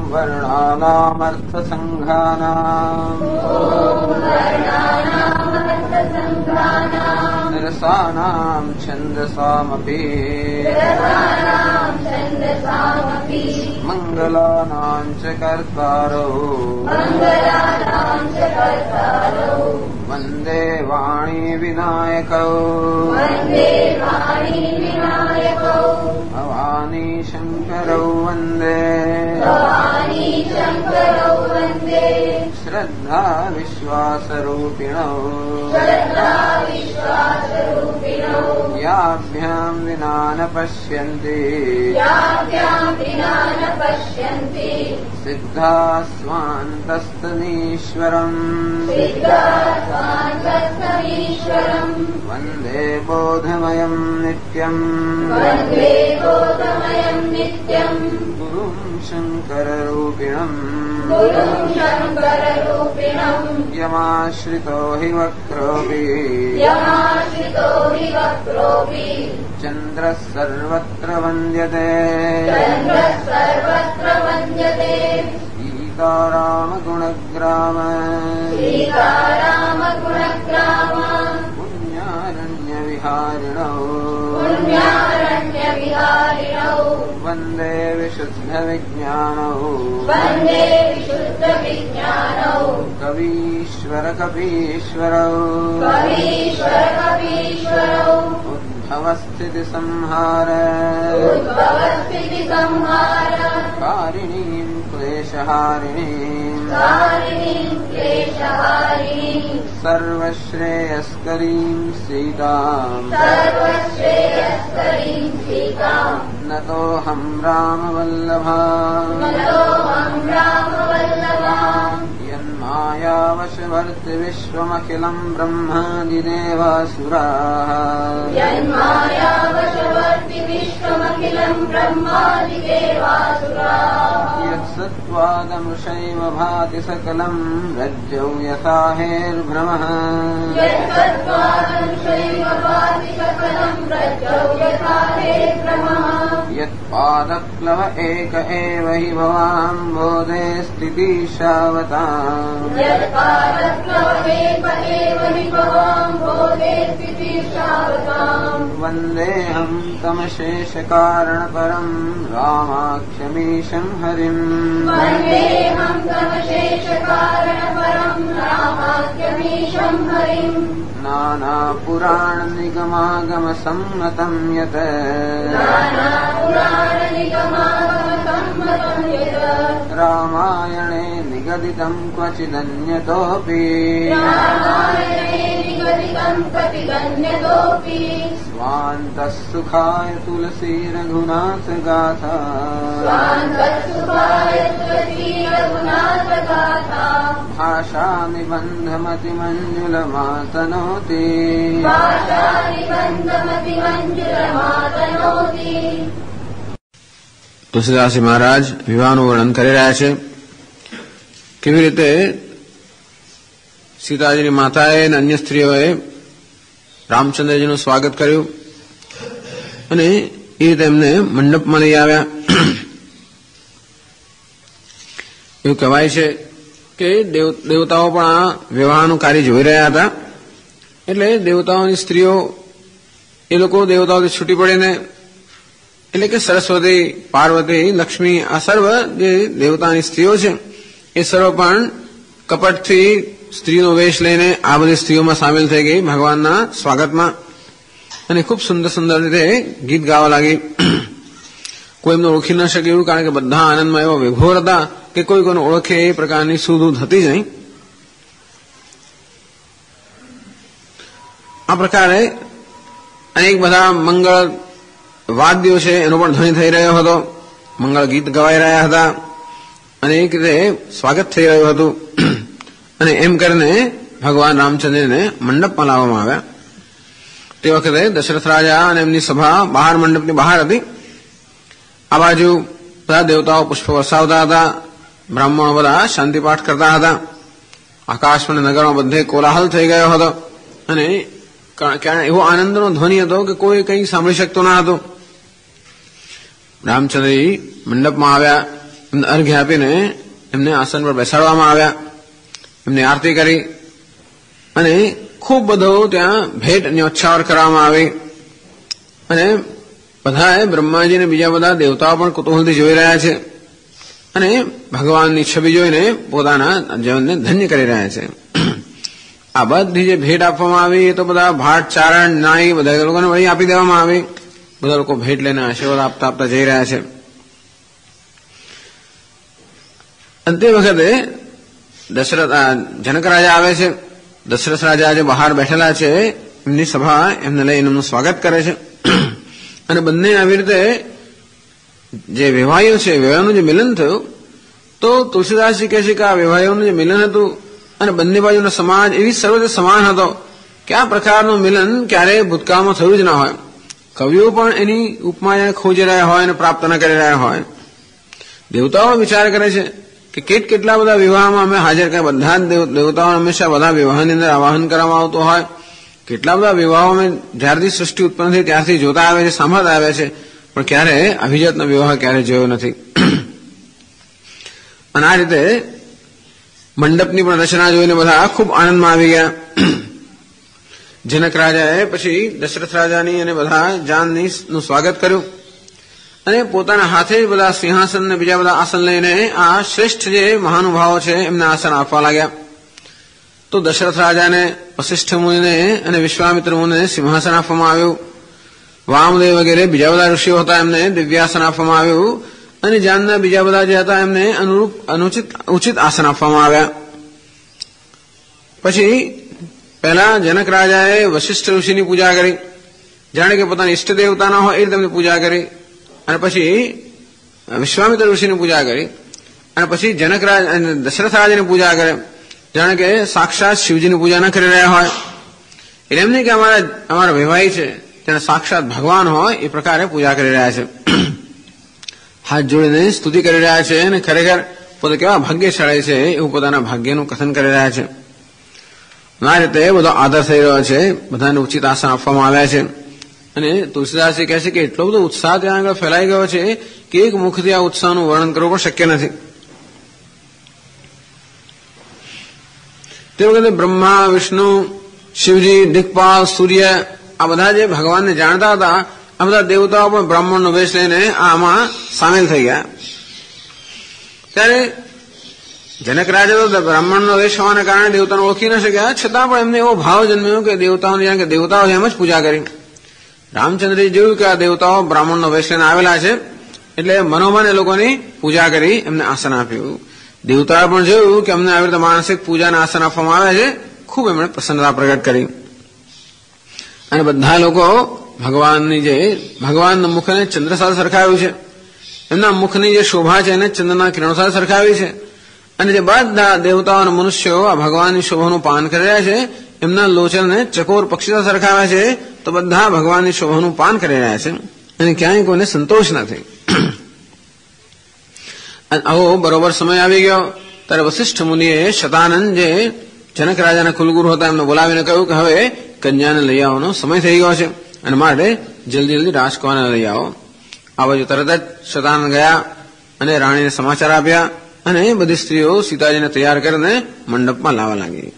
वर्णानामर्थसङ्घानाम् निरसानां छन्दसामपि मङ्गलानां च कर्तारौ वन्दे वाणी विनायकौ भवानी शङ्करौ वन्दे श्रद्धा विश्वासरूपिणौ याभ्यां विना न पश्यन्ति सिद्धा स्वान्तस्तनीश्वरम् वन्दे बोधमयं नित्यम् गुरुं शङ्कररूपिणम् यमाश्रितो हि वक्रोऽपि चन्द्रः सर्वत्र वन्द्यते सीतारामगुणग्राम पुण्यारण्यविहारिणौ वन्दे विशुद्धविज्ञानौ कवीश्वरकपीश्वरौ उद्भवस्थितिसंहार कारिणीं क्लेशहारिणीं सर्वश्रेयस्करीं सीताम् नतोऽहं रामवल्लभा यन्मायावशवर्ति विश्वमखिलं ब्रह्मादिदेवासुराः यत्सत्त्वादमृषैव भाति सकलं रज्जौ यथा हेर्भ्रमः यत्पादप्लव एक एव हि भवाम्बोधे स्थितिशावताम् वन्देऽहं तमशेषकारणपरं रामाख्यमीशं हरिम् नानापुराणनिगमागमसम्मतं यत् रामायणे निगदितं क्वचिदन्यतोऽपि स्वान्तः सुखाय तुलसी रघुनाथगाथा भाषानिबन्धमतिमञ्जुलमातनोति તુલસીદાસજી મહારાજ વિવાહનું વર્ણન કરી રહ્યા છે. કેવી રીતે સીતાજીની માતાએ અને અન્ય સ્ત્રીઓએ રામચંદ્રજીનું સ્વાગત કર્યું અને એ રીતે એમને મંડપમાં લઈ આવ્યા. એવું કહેવાય છે કે દેવતાઓ પણ આ વિવાહનું કાર્ય જોઈ રહ્યા હતા. એટલે દેવતાઓની સ્ત્રીઓ એ લોકો દેવતાઓથી છૂટી પડીને એટલે કે સરસ્વતી, પાર્વતી, લક્ષ્મી આ સર્વ જે દેવતાની સ્ત્રીઓ છે એ સર્વ પણ કપટથી સ્ત્રીનો વેશ લઈને આ બધી સ્ત્રીઓમાં સામેલ થઈ ગઈ ભગવાનના સ્વાગતમાં અને ખૂબ સુંદર સુંદર રીતે ગીત ગાવા લાગી. કોઈ એમને ઓળખી ન શકે એવું, કારણ કે બધા આનંદમાં એવા વિભોર હતા કે કોઈ કોઈને ઓળખે એ પ્રકારની સુધ હતી જ નહીં. આ પ્રકારે અનેક બધા મંગળ વાદ્યો છે એનો પણ ધ્વનિ થઈ રહ્યો હતો, મંગળ ગીત ગવાઈ રહ્યા હતા અને એક રીતે સ્વાગત થઈ રહ્યું હતું. અને એમ કરીને ભગવાન રામચંદ્રને મંડપમાં લાવવામાં આવ્યા. તે વખતે દશરથ રાજા અને એમની સભા બહાર મંડપની બહાર હતી. આ બાજુ બધા દેવતાઓ પુષ્પ વરસાવતા હતા, બ્રાહ્મણો બધા શાંતિપાઠ કરતા હતા. આકાશમાં અને નગરમાં બધે કોલાહલ થઈ ગયો હતો અને એવો આનંદનો ધ્વનિ હતો કે કોઈ કંઈ સાંભળી શકતો ન હતો. રામચંદ્રજી મંડપમાં આવ્યા એમને અર્ઘ્ય આપીને એમને આસન પર બેસાડવામાં આવ્યા, એમની આરતી કરી અને ખૂબ બધો ત્યાં ભેટ ન્યોછાવર કરવામાં આવી. અને બધાએ બ્રહ્માજીને બીજા બધા દેવતાઓ પણ કુતૂહલથી જોઈ રહ્યા છે અને ભગવાનની છબી જોઈને પોતાના જીવનને ધન્ય કરી રહ્યા છે. આ બધી જે ભેટ આપવામાં આવી એ તો બધા ભાટ, ચારણ, નાઈ બધા લોકોને વળી આપી દેવામાં આવી. બધા લોકો ભેટ લઈને આશીર્વાદ આપતા આપતા જઈ રહ્યા છે. અને તે વખતે જનક રાજા આવે છે. દશરથ રાજા આજે બહાર બેઠેલા છે, એમની સભા એમને લઈને એમનું સ્વાગત કરે છે. અને બંને આવી રીતે જે વિવાહીઓ છે, વિવાહોનું જે મિલન થયું, તો તુલસીદાસજી કહે છે કે આ વિવાહીઓનું જે મિલન હતું અને બંને બાજુનો સમાજ એવી સર્વતે સમાન હતો કે આ પ્રકારનું મિલન ક્યારેય ભૂતકાળમાં થયું જ ના હોય. કવિઓ પણ એની ઉપમા ખોજી રહ્યા હોય અને પ્રાપ્ત ન કરી રહ્યા હોય. દેવતાઓ વિચાર કરે છે કે કેટલા બધા વિવાહમાં અમે હાજર કર્યા. બધા જ દેવતાઓ હંમેશા બધા વિવાહની અંદર આવાહન કરવામાં આવતું હોય. કેટલા બધા વિવાહો અમે જ્યારથી સૃષ્ટિ ઉત્પન્ન થઈ ત્યારથી જોતા આવે છે, સાંભળતા આવે છે, પણ ક્યારે અભિજાતનો વિવાહ ક્યારે જોયો નથી. અને આ રીતે મંડપની પણ રચના જોઈને બધા ખૂબ આનંદમાં આવી ગયા. જનક રાજાએ પછી દશરથ રાજાની અને બધા જાનનું સ્વાગત કર્યું અને પોતાના હાથે જ બધા સિંહાસન ને બીજા બધા આસન લઈને આ શ્રેષ્ઠ જે મહાનુભાવો છે એમને આસન આપવા લાગ્યા. તો દશરથ રાજાને, વશિષ્ઠ મુનિને અને વિશ્વામિત્ર મુનિને સિંહાસન આપવામાં આવ્યું. વામદેવ વગેરે બીજા બધા ઋષિઓ હતા એમને દિવ્યાસન આપવામાં આવ્યું અને જાનના બીજા બધા જે હતા એમને અનુરૂપ ઉચિત આસન આપવામાં આવ્યા. પછી પહેલા જનક રાજાએ વશિષ્ઠ ઋષિની પૂજા કરી, જાણે કે પોતાના ઈષ્ટ દેવતાના હોય એ રીતે તેમની પૂજા કરી. અને પછી વિશ્વામિત્ર ઋષિની પૂજા કરી અને પછી દશરથ રાજાની પૂજા કરે, જાણે કે સાક્ષાત શિવજીની પૂજા ન કરી રહ્યા હોય. એટલે એમ નહીં કે અમારા વિવાહી છે તેને સાક્ષાત ભગવાન હોય એ પ્રકારે પૂજા કરી રહ્યા છે. હાથ જોડીને સ્તુતિ કરી રહ્યા છે અને ખરેખર પોતે કેવા ભાગ્યશાળી છે એવું પોતાના ભાગ્યનું કથન કરી રહ્યા છે. આ રીતે બધો આદર થઈ રહ્યો છે, બધાને ઉચિત આસન આપવામાં આવ્યા છે. અને તુલસીદાસજી કહે છે કે એટલો બધો ઉત્સાહ ત્યાં આગળ ફેલાઈ ગયો છે કે એક મુખથી આ ઉત્સાહનું વર્ણન કરવું પણ શક્ય નથી. તે વખતે બ્રહ્મા, વિષ્ણુ, શિવજી, દિક્પાલ, સૂર્ય આ બધા જે ભગવાનને જાણતા હતા આ બધા દેવતાઓ પણ બ્રાહ્મણનો વેશ લઈને આમાં સામેલ થઈ ગયા. ત્યારે જનક રાજા તો બ્રાહ્મણનો વેશ હોવાને કારણે દેવતાને ઓળખી ન શક્યા, છતાં પણ એમને એવો ભાવ જન્મ્યો કે દેવતાઓને જાણે કે દેવતાઓ એમ જ પૂજા કરી. રામચંદ્રજી જોયું કે આ દેવતાઓ બ્રાહ્મણનો વેશ લઈને આવેલા છે એટલે મનોમન એ લોકોની પૂજા કરી એમને આસન આપ્યું. દેવતાએ પણ જોયું કે અમને આવી રીતે માનસિક પૂજાના આસન આપવામાં આવ્યા છે, ખૂબ એમણે પ્રસન્નતા પ્રગટ કરી. અને બધા લોકો ભગવાનના મુખને ચંદ્ર સાથે સરખાવ્યું છે, એમના મુખની જે શોભા છે એને ચંદ્રના કિરણો સાથે સરખાવી છે. અને જે બધા દેવતાઓ અને મનુષ્યો આ ભગવાનની શોભાનું પાન કરી રહ્યા છે એમના લોચનને ચકોર પક્ષી સાથે સરખાવ્યા છે. તો બધા ભગવાનની શોભાનું પાન કરી રહ્યા છે અને ક્યાંય કોઈને સંતોષ નથી. આવો બરોબર સમય આવી ગયો ત્યારે વશિષ્ઠ મુનિએ શતાનંદ જે જનક રાજાના કુલગુરુ હતા એમને બોલાવીને કહ્યું કે હવે કન્યાને લઈ આવવાનો સમય થઈ ગયો છે અને માટે જલ્દી રાજકુમારને લઈ આવો. આ બાજુ તરત જ શતાનંદ ગયા અને રાણીને સમાચાર આપ્યા અને બધી સ્ત્રીઓ સીતાજીને તૈયાર કરીને મંડપમાં લાવવા લાગી.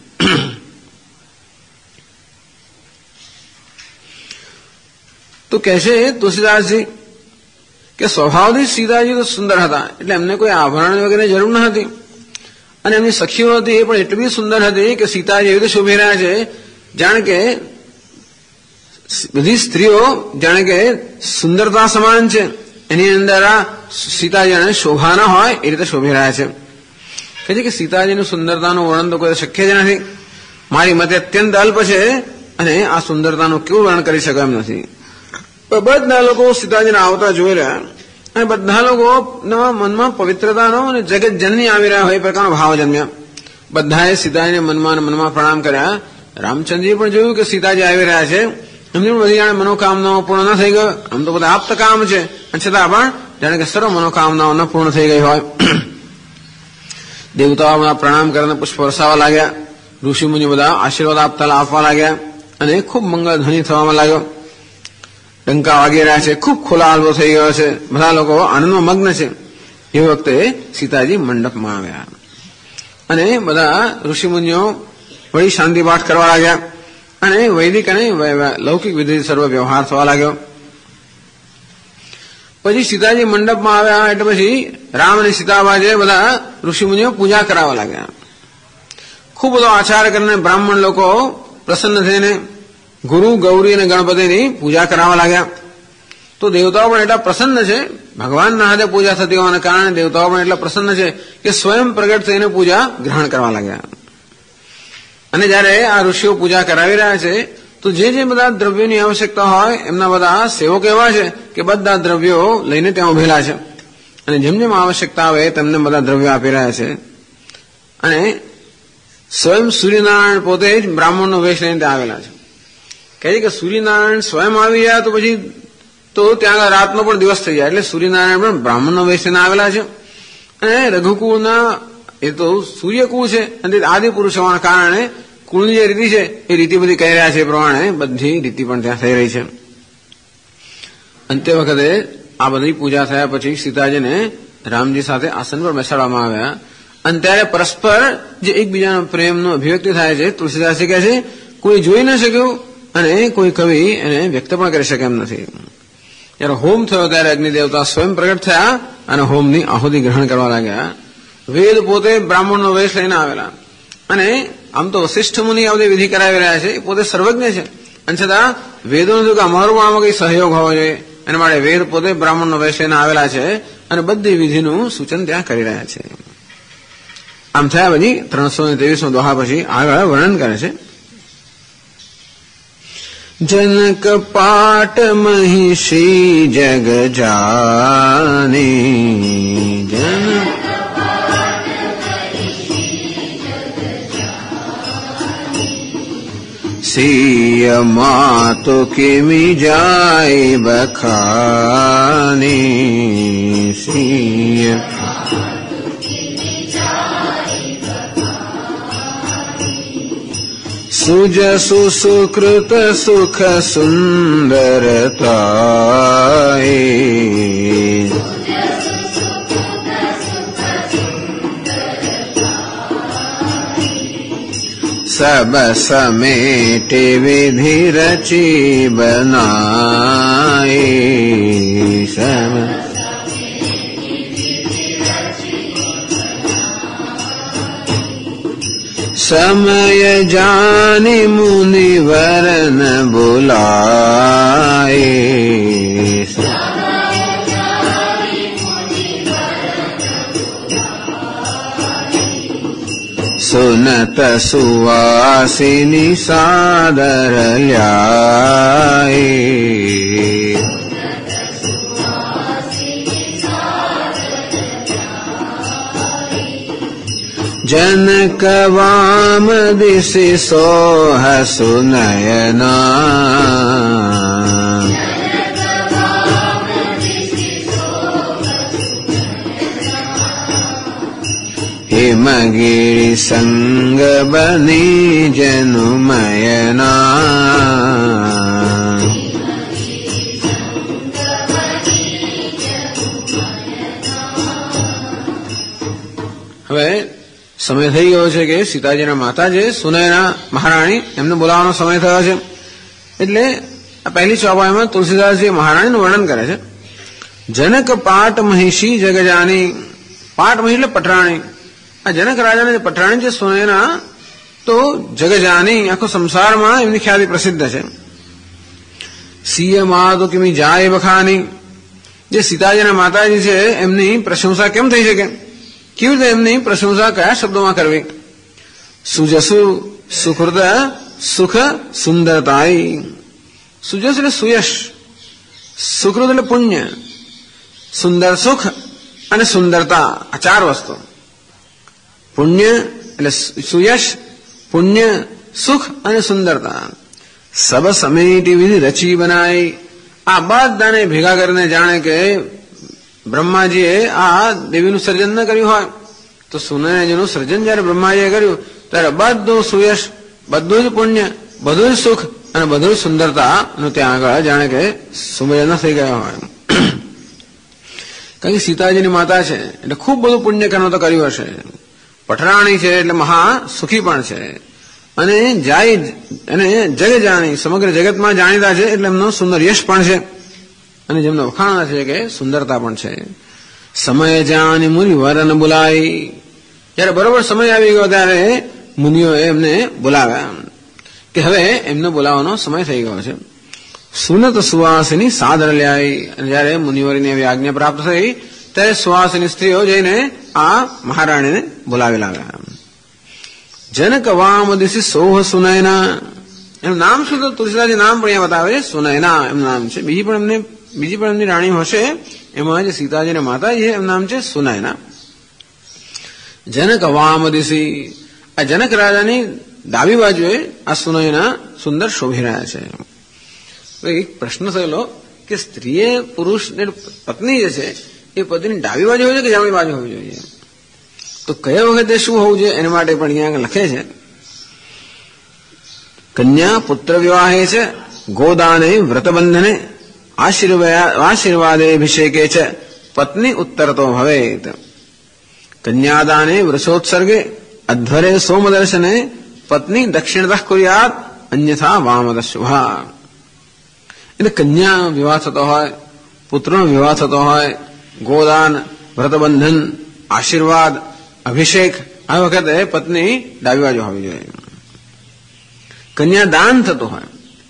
તો કહે છે તુલસીદાસજી કે સ્વભાવથી સીતાજી તો સુંદર હતા એટલે એમને કોઈ આભરણ વગેરે જરૂર ન હતી. અને એમની સખીઓ હતી એ પણ એટલી સુંદર હતી કે સીતાજી એવી રીતે શોભી રહ્યા છે જાણે કે બધી સ્ત્રીઓ જાણે કે સુંદરતા સમાન છે, એની અંદર આ સીતાજીને શોભા ન હોય એ રીતે શોભી રહ્યા છે. કહે છે કે સીતાજીની સુંદરતાનું વર્ણન તો કોઈ શક્ય જ નથી, મારી મતે અત્યંત અલ્પ છે અને આ સુંદરતાનું કેવું વર્ણન કરી શકાય એમ નથી. બધા લોકો સીતાજીને આવતા જોઈ રહ્યા અને બધા લોકોના મનમાં પવિત્રતાનો અને જગત જનની આવી રહ્યા હોય એ પ્રકારનો ભાવ જન્મ્યા. બધાએ સીતાજીને મનમાં પ્રણામ કર્યા. રામચંદ્રજી પણ જોયું કે સીતાજી આવી રહ્યા છે, એમની પણ બધી જાણે મનોકામનાઓ પૂર્ણ ન થઈ ગયો. આમ તો બધા આપ્ત કામ છે છતાં પણ જાણે કે સર્વ મનોકામનાઓ ન પૂર્ણ થઈ ગઈ હોય. દેવતાઓ પ્રણામ કરીને પુષ્પ વરસાવવા લાગ્યા, ઋષિ મુનિ બધા આશીર્વાદ આપવા લાગ્યા અને ખૂબ મંગળ ધ્વનિ થવામાં લાગ્યો. ડંકા વાગી રહ્યા છે, ખૂબ ખુલ્લા હાલવો થઈ ગયો છે, બધા લોકો આનંદમાં મગ્ન છે. એ વખતે સીતાજી મંડપમાં આવ્યા અને બધા ઋષિમુનિઓ વળી શાંતિ પાઠ કરવા લાગ્યા અને વૈદિક અને લૌકિક વિધિ સર્વ વ્યવહાર થવા લાગ્યો. પછી સીતાજી મંડપમાં આવ્યા એટલે પછી રામ અને સીતાબા જે બધા ઋષિમુનિઓ પૂજા કરાવવા લાગ્યા. ખૂબ બધો આચાર કરીને બ્રાહ્મણ લોકો પ્રસન્ન થઈને ગુરુ ગૌરી અને ગણપતિની પૂજા કરાવવા લાગ્યા. તો દેવતાઓ પણ એટલા પ્રસન્ન છે, ભગવાનના હાથે પૂજા થતી હોવાને કારણે દેવતાઓ પણ એટલા પ્રસન્ન છે કે સ્વયં પ્રગટ થઈને પૂજા ગ્રહણ કરવા લાગ્યા. અને જયારે આ ઋષિઓ પૂજા કરાવી રહ્યા છે તો જે બધા દ્રવ્યોની આવશ્યકતા હોય એમના બધા સેવકો એવા છે કે બધા દ્રવ્યો લઈને ત્યાં ઉભેલા છે અને જેમ જેમ આવશ્યકતા આવે તેમને બધા દ્રવ્યો આપી રહ્યા છે. અને સ્વયં સૂર્યનારાયણ પોતે જ બ્રાહ્મણનો વેશ લઈને ત્યાં આવેલા છે. કહે છે કે સૂર્યનારાયણ સ્વયં આવી જાય તો પછી તો ત્યાં રાતનો પણ દિવસ થઈ જાય. એટલે સૂર્યનારાયણ પણ બ્રાહ્મણનો વેશ લઈને આવેલા છે. અને રઘુકુળના એ તો સૂર્યકુળ છે અને આદિ પુરુષ હોવાના કારણે કુળની જે રીતિ છે એ રીતિ બધી કહી રહ્યા છે એ પ્રમાણે બધી રીતિ પણ ત્યાં થઈ રહી છે. અંતે વખતે આ બધી પૂજા થયા પછી સીતાજીને રામજી સાથે આસન પર બેસાડવામાં આવ્યા અને ત્યારે પરસ્પર જે એકબીજાનો પ્રેમનો અભિવ્યક્તિ થાય છે તુલસીદાસજી કહે છે કોઈ જોઈ ન શક્યું અને કોઈ કવિ એને વ્યક્ત પણ કરી શકે એમ નથી. જયારે હોમ થયો ત્યારે અગ્નિદેવતા સ્વયં પ્રગટ થયા અને હોમની આહુતિ ગ્રહણ કરવા લાગ્યા. વેદ પોતે બ્રાહ્મણનો વેશ લઈને આવેલા અને આમ તો વશિષ્ઠ મુનિ આ બધી વિધિ કરાવી રહ્યા છે, એ પોતે સર્વજ્ઞ છે અને છતાં વેદોનું થયું કે અમારો પણ આમાં કઈ સહયોગ હોવો જોઈએ એના માટે વેદ પોતે બ્રાહ્મણનો વેશ લઈને આવેલા છે અને બધી વિધિનું સૂચન ત્યાં કરી રહ્યા છે. આમ થયા પછી 323 દોહા પછી આગળ વર્ણન કરે છે. જનક પાટ મહિષી જગ જાની જનક સિય માતો કેમી જાય બખાની સિય સુજસુ સુકૃત સુખ સુંદરતાય સબ સમેટે વિધિ રચી બનાય સબ સમય જાની મુનિવરન બોલાય સુનત સુવાસિની સાદર લ્યાય જનક વામ દિશી સોહ સુનયના હિમગિરી સંગ બની જનુમયના હવે સમય થઈ ગયો છે કે સીતાજીના માતા જે સુનયના મહારાણી એમને બોલાવવાનો સમય થયો છે. એટલે આ પહેલી ચોપાઈમાં તુલસીદાસજી મહારાણીનું વર્ણન કરે છે. જનક પાટ મહિષી જગજાની, પાટ મહી એટલે પટરાણી. આ જનક રાજાને પટરાણી છે સુનયના તો જગજાની આખો સંસારમાં એમની ખ્યાતિ પ્રસિદ્ધ છે. સિંહ મા તો કેમી જાય બખાની, જે સીતાજીના માતાજી છે એમની પ્રશંસા કેમ થઈ શકે, કેવી રીતે એમની પ્રશંસા કયા શબ્દોમાં કરવી. સુજસુ સુકૃત સુખ સુંદરતાઈ, સુજસ એટલે સુયશ, સુકૃત એટલે પુણ્ય, સુંદર સુખ અને સુંદરતા આ ચાર વસ્તુ. પુણ્ય એટલે સુયશ, પુણ્ય, સુખ અને સુંદરતા. સબ સમેટી વિધિ રચી બનાય, આ બધાને ભેગા કરીને જાણે કે બ્રહ્માજીએ આ દેવીનું સર્જન ન કર્યું હોય તો સુનયજીનું સર્જન જયારે બ્રહ્માજીએ કર્યું ત્યારે બધું સુયશ, બધું જ પુણ્ય, બધું જ સુખ અને બધું જ સુંદરતાનું ત્યાં આગળ જાણે કે સુમેળ ન થઈ ગયા હોય. કારણ કે સીતાજીની માતા છે એટલે ખૂબ બધું પુણ્ય કર્મ તો કર્યું હશે. પઠરાણી છે એટલે મહા સુખી પણ છે, અને જાય અને જગ જાણી સમગ્ર જગતમાં જાણીતા છે એટલે એમનો સુંદર યશ પણ છે, અને જેમનો વખાણા છે કે સુંદરતા પણ છે. સમય જાણી મુનિ વરન બોલાય, જયારે બરોબર સમય આવી ગયો ત્યારે મુનિઓએ એમને બોલાવ્યા કે હવે એમને બોલાવવાનો સમય થઈ ગયો છે. સુનત સુવાસિની સાદર લ્યાય, અને જયારે મુનિવરની એવી આજ્ઞા પ્રાપ્ત થઈ ત્યારે સુવાસિની સ્ત્રીઓ જઈને આ મહારાણીને બોલાવી લાવ્યા. જનક વામ દિશી સોહ સુનયના, એનું નામ શું? તો તુલસીદાસજી નામ પણ અહીંયા બતાવે છે, સુનયના એમનું નામ છે. બીજી પણ એમની રાણી હશે, એમાં જે સીતાજીના માતાજી છે એમનું નામ છે સુનયના. જનક વામ દિશી, આ જનક રાજાની ડાબી બાજુએ આ સુનયના સુંદર શોભી રહ્યા છે. એક પ્રશ્ન થયેલો કે સ્ત્રીએ પુરુષ પત્ની જે છે એ પતિની ડાબી બાજુ હોય છે કે જમણી બાજુ હોવી જોઈએ? તો કયા વખતે શું હોવું જોઈએ એના માટે પણ અહીંયા લખે છે, કન્યા પુત્ર વિવાહે છે, ગોદાને વ્રતબંધને, આશીર્વાદે અભિષેકે છે, પત્ની ઉત્તરતો ભવેત. કન્યાદાને વૃષોત્સર્ગે, અધ્વરે સોમદર્શને, પત્ની દક્ષિણતઃ કુર્યાત, અન્યથા વામતઃ શુભા. એટલે કન્યા વિવાહ થતો હોય, પુત્રનો વિવાહ થતો હોય, ગોદાન, વ્રતબંધન, આશીર્વાદ, અભિષેક, આ વખતે પત્ની ડાબી બાજુ હોવી જોઈએ. કન્યાદાન થતું હોય,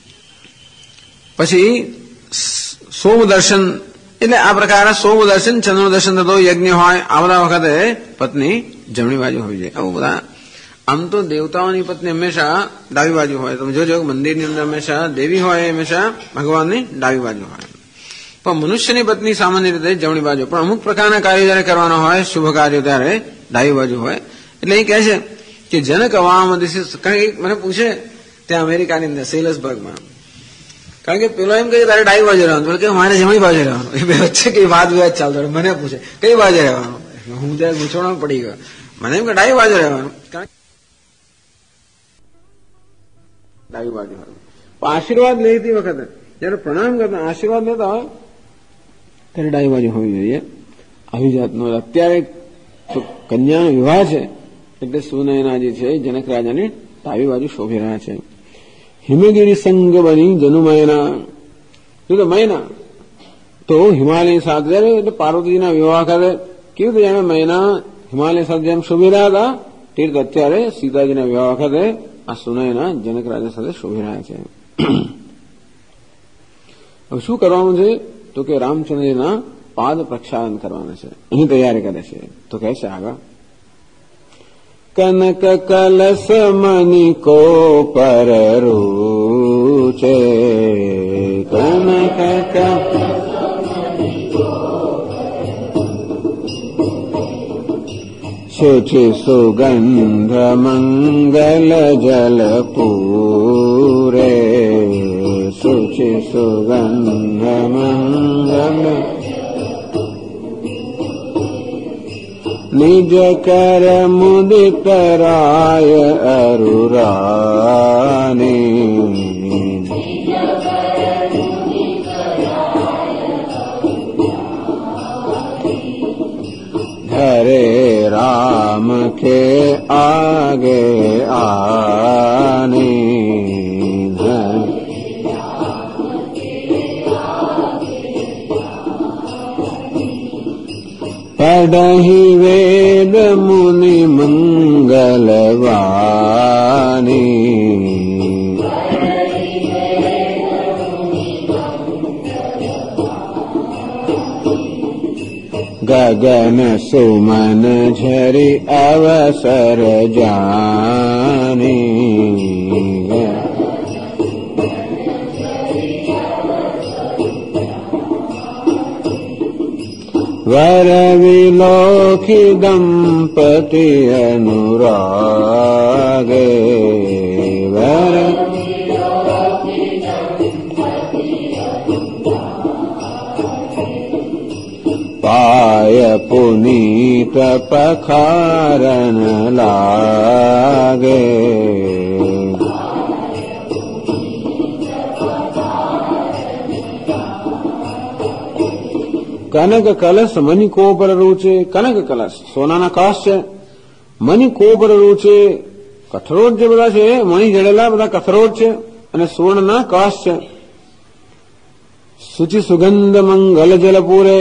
પછી સોમદર્શન, એટલે આ પ્રકારે સોમદર્શન, ચંદ્રદર્શન થતો યજ્ઞ હોય, આ બધા વખતે પત્ની જમણી બાજુ હોવી જોઈએ. આવું બધા. આમ તો દેવતાઓની પત્ની હંમેશા ડાબી બાજુ હોય. તમે જોજો મંદિરની અંદર હંમેશા દેવી હોય, હંમેશા ભગવાનની ડાબી બાજુ હોય. પણ મનુષ્યની પત્ની સામાન્ય રીતે જમણી બાજુ, પણ અમુક પ્રકારના કાર્યો જયારે કરવાના હોય, શુભ કાર્યો, ત્યારે ડાબી બાજુ હોય. એટલે એ કહે છે કે જનક વામ દિશી, કારણ કે મને પૂછે ત્યાં અમેરિકાની અંદર સેલસબર્ગમાં, કારણ કે પેલો એમ કહે તારે ડાબી બાજુ રહેવાનું, કે મારે જમણી બાજુ રહેવાનું. એ બે વચ્ચે કઈ વાદ વિવાદ ચાલતો, મને પૂછે કઈ બાજુ રહેવાનું. હું ત્યારે ગૂંચવણમાં પડી ગયો. મને એમ કે ડાબી બાજુ રહેવાનું, ડાબી બાજુ હોય. આશીર્વાદ લેતી વખતે જયારે પ્રણામ કરતા આશીર્વાદ લેતા હોય ત્યારે ડાબી બાજુ હોવી જોઈએ. આવી જાતનો અત્યારે કન્યાનો વિવાહ છે એટલે સુનયનાજી છે જનક રાજાની ડાબી બાજુ શોભી રહ્યા છે. હિમગીરી સંગ બની જનુમયના, તો મયના તો હિમાલય સાથે જયારે એટલે પાર્વતીજીના વિવાહ કરે કેવી રીતે જાણે મયના હિમાલય સાથે જેમ શોભી રહ્યા હતા તે રીતે અત્યારે સીતાજીના વિવાહ વખતે આ સુનયના જનક રાજા સાથે શોભી રહ્યા છે. હવે શું કરવાનું છે? તો કે રામચંદ્રના પાદ પ્રક્ષાલન કરવાના છે, એની તૈયારી કરે છે. તો કહે છે આગળ, કનક કલશ મની કો પર રૂચે, કનક શુચિ સુગંધ મંગલ જલ પૂરે, શુચિ સુગંધ મંગલ નિજ કર મુદિત રાય અરુરાની, હરે રામ કે આગે આની, પઢહી વેદ મુનિ મંગલવાણી, ગગન સુમન ઝરી અવસર જાની, વર વિલોકી દંપતિ અનુરાગે, વર પાય પુનીત પખારન લાગે, કનક કલશ મની કો પર રૂચે. કનક કલશ સોનાના કળશ છે. મની કો પર રૂચે કથરોટ જે બધા છે મણી જડેલા બધા કથરોટ છે અને સુવર્ણના કળશ છે. શુચિ સુગંધ મંગલ જલ પૂરે.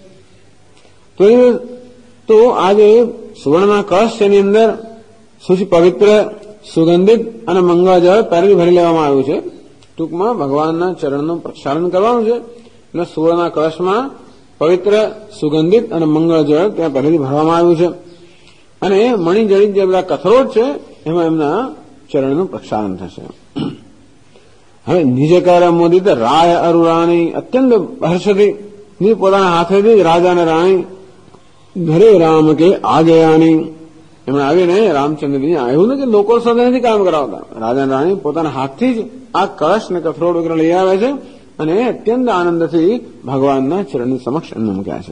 તો આજે સુવર્ણના કળશ છે એની અંદર શુચિ પવિત્ર સુગંધિત અને મંગળ જળ પહેરેથી ભરી લેવામાં આવ્યું છે. ટૂંકમાં ભગવાનના ચરણનું પ્રક્ષાલન કરવાનું છે એટલે સુવર્ણના કળશમાં પવિત્ર સુગંધિત અને મંગળ જળ ત્યાં પહેરેથી ભરવામાં આવ્યું છે અને મણી જડિત જે બધા કથરોટ છે એમાં એમના ચરણનું પ્રક્ષાલન થશે. હવે નિજકાર મોદિત રાય અરુ રાણી અત્યંત હર્ષથી પોતાના હાથેથી જ રાજા અને રાણી ઘરે રામ કે આગે આની એમણે આવીને રામચંદ્રજી આવ્યું ને કે લોકો સાથે નથી કામ કરાવતા. રાજા રાણી પોતાના હાથથી જ આ કળશ ને કથરોટ વગેરે લઈ આવે છે અને અત્યંત આનંદથી ભગવાનના ચરણની સમક્ષ એમને મૂક્યા છે.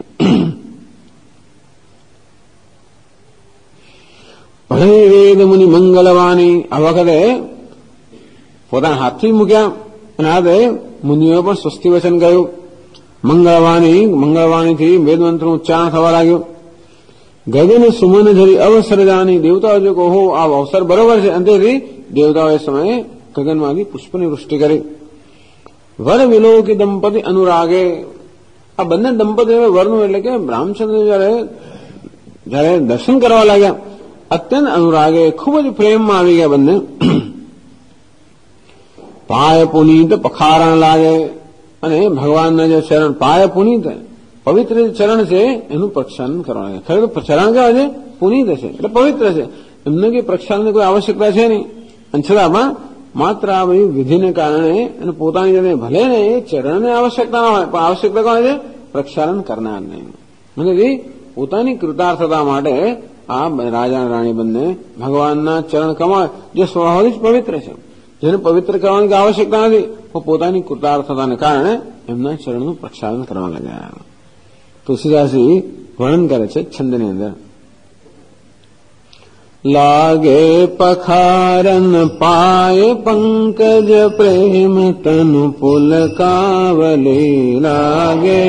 ભલે વેદ મુનિ મંગલવાની આ વખતે પોતાના હાથથી મૂક્યા અને આજે મુનિઓ પણ સ્વસ્તિ વચન કહ્યું. મંગળવાણીથી વેદમંત્રનું ઉચ્ચારણ થવા લાગ્યું. ગગન સુમન ધરી અવસર જાની. દેવતાઓ જો કહો આ અવસર બરોબર છે અને તેથી દેવતાઓએ સમયે ગગનમાંથી પુષ્પની વૃષ્ટિ કરી. વર વિલોકી દંપતી અનુરાગે. આ બંને દંપતી વરનું એટલે કે રામચંદ્ર જયારે દર્શન કરવા લાગ્યા અત્યંત અનુરાગે ખૂબ જ પ્રેમમાં આવી ગયા બંને. પાય પુનીત પખારણ લાગે અને ભગવાનના જે ચરણ પાય પુનીત પવિત્ર ચરણ છે એનું પ્રક્ષાલન કરવા લાગે. ખરેખર ચરણ કેવા છે? પુનીત છે એટલે પવિત્ર છે. એમને કઈ પ્રક્ષાલનની કોઈ આવશ્યકતા છે નહીં અને છતાંમાં માત્ર આ બધી વિધિને કારણે અને પોતાની જાતે ભલે ને એ ચરણની આવશ્યકતા ન હોય પણ આવશ્યકતા કોને છે? પ્રક્ષાલન કરનાર નહીં. એટલે પોતાની કૃતાર્થતા માટે આ રાજા રાણી બંને ભગવાનના ચરણ કમાય જે સ્વભાવથી જ પવિત્ર છે જેને પવિત્ર કરવાની આવશ્યકતા નથી પણ પોતાની કૃતાર્થતાને કારણે એમના ચરણનું પ્રક્ષાલન કરવા લાગ્યા. તુલસીદાસજી વર્ણન કરે છે છંદની અંદર. લાગે પખારન પાય પંકજ પ્રેમ તનુ પુલકાવલે. લાગે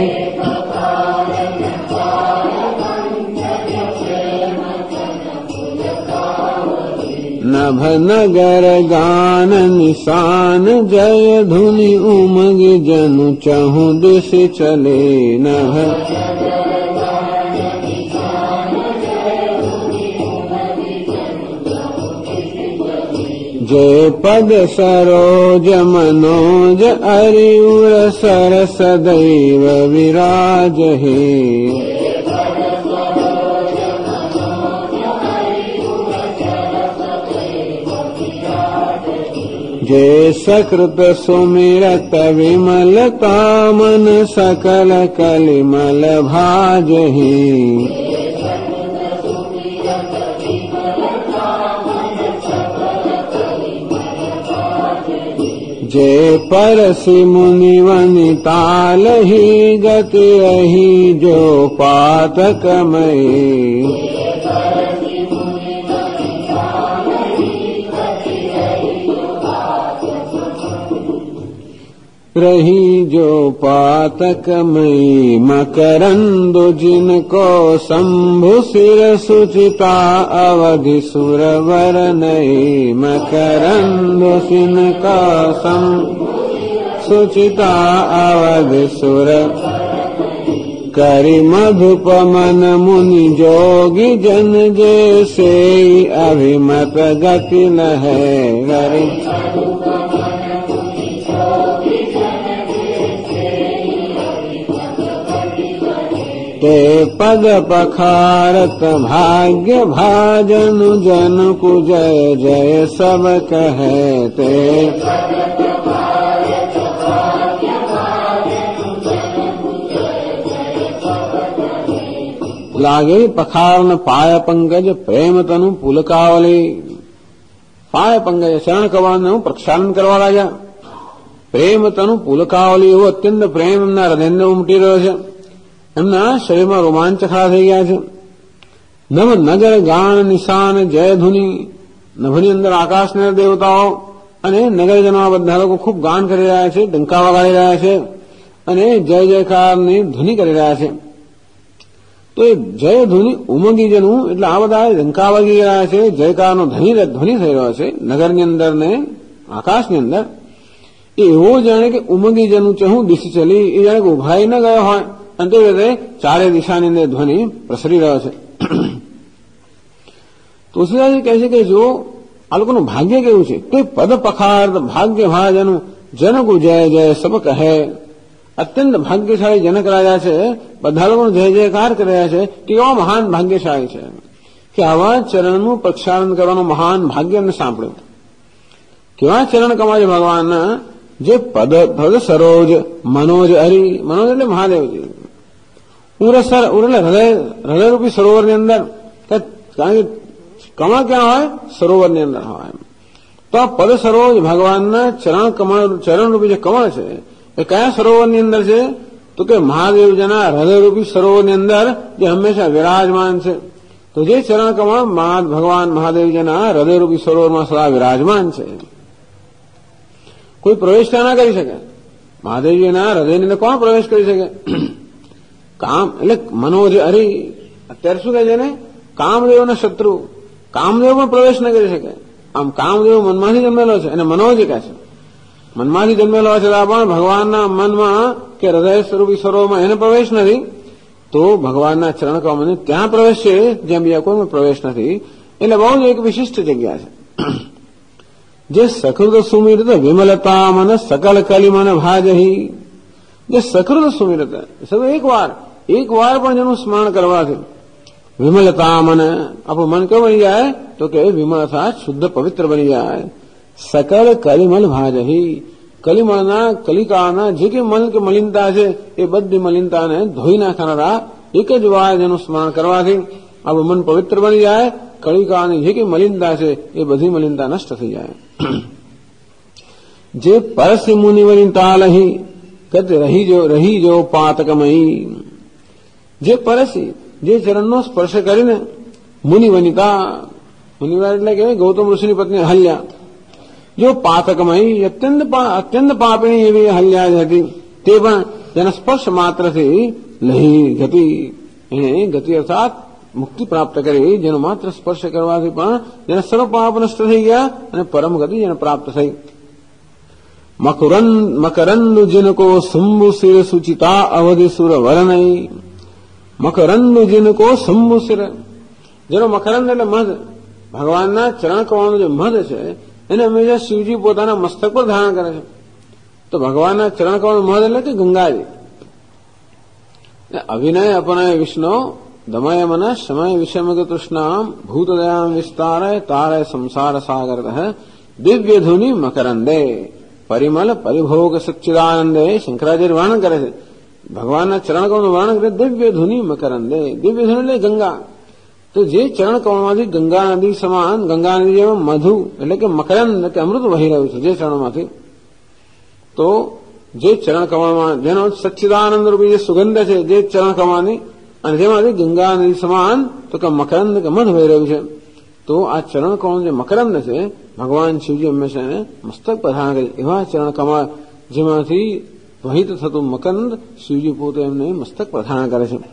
નભ નગર ગાન નિશાન જય ધુનિ ઉમગી જનુ ચહુ દિશ ચલે. નભ જય પદ સરોજ મનોજ અરિયુર સરસ દૈવ વિરાજ હે. જે સકૃત સુમિરત વિમલતા મન સકલ કલિમલ ભાજહી. જે પરસી મુનિ વનિતાલહી ગતિ રહી જો પાતકમયી. रही जो पातकमयी मकरंदो जिनको शंभु सिर सुचिता अवधि सुरवर नई. मकरंदो जिनका शंभु सुचिता अवधि सुर करि मधुपमन मुनि जोगी जन जैसे अभिमत गति न है. करि ते पद पखारत भाग्य भाजन जन को जय जय सब कहे. ते लागे पखारन पाय पंकज प्रेम तनु पुलकावली. पाय पंकज चरण कवानु प्रक्षालन करवा लाग्या. प्रेम तनु पुलकावली એવો અત્યંત પ્રેમ એમના હૃદયને ઉમટી રહ્યો છે. એમના શરીરમાં રોમાંચ ખડા થઈ ગયા છે. નવ નગર ગાન નિશાન જય ધુની. નભની અંદર આકાશના દેવતાઓ અને નગરજનો બધા લોકો ખૂબ ગાન કરી રહ્યા છે, ડંકા વગાડી રહ્યા છે અને જય જયકારની ધ્વનિ કરી રહ્યા છે. તો એ જય ધ્વનિ ઉમગીજનું એટલે આ બધા ઝંકા વાગી રહ્યા છે, જયકારનો ધ્વનિ થઈ રહ્યો છે નગરની અંદર ને આકાશની અંદર. એ એવો જાણે કે ઉમગીજનું ચહું દિશ ચલી, એ જાણે કે ઉભાઈ ન ગયો હોય અને તે રીતે ચારે દિશાની અંદર ધ્વનિ પ્રસરી રહ્યો છે. તુલસીદાસજી કહે છે કે જો આ લોકોનું ભાગ્ય કેવું છે કે પદ પખાર્દ ભાગ્ય ભાજનું જનક જય જય સબ કહે. અત્યંત ભાગ્યશાળી જનક રાજા છે, બધા લોકો જય જયકાર કરી રહ્યા છે કે એવા મહાન ભાગ્યશાળી છે કે આવા ચરણનું પ્રક્ષાલન કરવાનું મહાન ભાગ્ય એમને સાંભળ્યું. કેવા ચરણ કમાય છે ભગવાનના, જે પદ સરોજ મનોજ હરિ, મનોજ એટલે મહાદેવજી, ઉરસર એટલે હૃદયરૂપી સરોવરની અંદર. કારણ કે કમળ ક્યાં હોય? સરોવરની અંદર હોય. તો આ પદ સરોજ ભગવાનના ચરણરૂપી જે કમળ છે એ કયા સરોવરની અંદર છે? તો કે મહાદેવજીના હૃદયરૂપી સરોવરની અંદર જે હંમેશા વિરાજમાન છે. તો જે ચરણ કમળ ભગવાન મહાદેવજીના હૃદયરૂપી સરોવરમાં સદા વિરાજમાન છે, કોઈ પ્રવેશ ત્યાં ના કરી શકે. મહાદેવજીના હૃદયની અંદર કોણ પ્રવેશ કરી શકે? કામ એટલે મનોજ હરિ. અત્યારે શું કહે છે ને? કામદેવના શત્રુ કામદેવ પણ પ્રવેશ ન કરી શકે. આમ કામદેવ મનમાંથી જન્મેલો છે અને મનોજ કહે છે મનમાંથી જન્મેલો છતાં પણ ભગવાનના મનમાં કે હૃદય સ્વરૂપી સરોવરમાં એને પ્રવેશ નથી. તો ભગવાનના ચરણ કમળને ત્યાં પ્રવેશ છે જ્યાં બીજા કોઈમાં પ્રવેશ નથી. એટલે બહુ જ એક વિશિષ્ટ જગ્યા છે. જે સકૃત સુમિરત વિમલતા મન સકલ કલિમન ભાજહી. જે સકૃત સુમિરત એક વાર પણ જેનું સ્મરણ કરવાથી વિમલતા મન, આપણું મન કેવું બની જાય? તો કે વિમલ અર્થાત શુદ્ધ પવિત્ર બની જાય. સકલ કલિમલ ભાજહી, કલિમળના કલિકાના જે કે મલ કે મલિનતા છે એ બધી મલિનતાને ધોઈ નાખનારા એક જ વાર જેનું સ્મરણ કરવાથી આપણું મન પવિત્ર બની જાય. કલિકાની જે કે મલિનતા છે એ બધી મલિનતા નષ્ટ થઈ જાય. જે પરસી મુનિ વનિતા લહી કદ રહી જો પાતકમયી. જે પરસી, જે ચરણનો સ્પર્શ કરીને મુનિ વનિતા એટલે કે ગૌતમ ઋષિની પત્ની અહલ્યા, જો પાતકમયી અત્યંત પાપીણી એવી અહલ્યા જ હતી, તે પણ જેના સ્પર્શ માત્રથી લહી ગતિ, એને ગતિ અર્થાત મુક્તિ પ્રાપ્ત કરી. જેનો માત્ર સ્પર્શ કરવાથી પણ જેના સર્વ પાપ નષ્ટ થઈ ગયા અને પરમ ગતિ જેને પ્રાપ્ત થઈ. મકરંદ જિनको શંભુ શિર સુચિતા અવધિ સુર વરનઈ. મકરંદ જિनको શંભુ શિર, જેનો મકરંદ એટલે મધ, ભગવાનના ચરણ કમળનો જે મધ છે એને હંમેશા શિવજી પોતાના મસ્તક પર ધારણ કરે છે. તો ભગવાનના ચરણ કમળ મધ એટલે કે ગંગાજી. અભિનય અપનય વિષ્ણુ દમય મન સમય વિષમગ તૃષ્ણામ ભૂતદયામ વિસ્તારે તારે સંસાર સાગર દિવ્ય ધુનિ મકરંદે પરિમલ પરિભોગ સચ્ચિદાનંદે. શંકરાચાર્ય વર્ણન કરે છે ભગવાનના ચરણ કમળનું વર્ણન કરે દિવ્ય ધુનિ મકરંદે. દિવ્ય ધુનિ એટલે ગંગા. તો જે ચરણ કમળમાંથી ગંગા નદી સમાન, ગંગા નદી જેમાં મધુ એટલે કે મકરંદ એટલે કે અમૃત વહી રહ્યું છે જે ચરણોમાંથી. તો જે ચરણ કમળમાં જેનો સચ્ચિદાનંદ રૂપી જે સુગંધ છે જે ચરણ કમળની, અને જેમાંથી ગંગા નદી સમાન તો કે મકરંદ કે મધ વહી રહ્યું છે. તો આ ચરણ કમળ જે મકરંદ છે ભગવાન શિવજી હંમેશા એને મસ્તક પર ધારણ કરે. એવા ચરણ કમળ જેમાંથી વહિત થતું મકરંદ શિવજી પોતે એમને મસ્તક પર ધારણ કરે છે.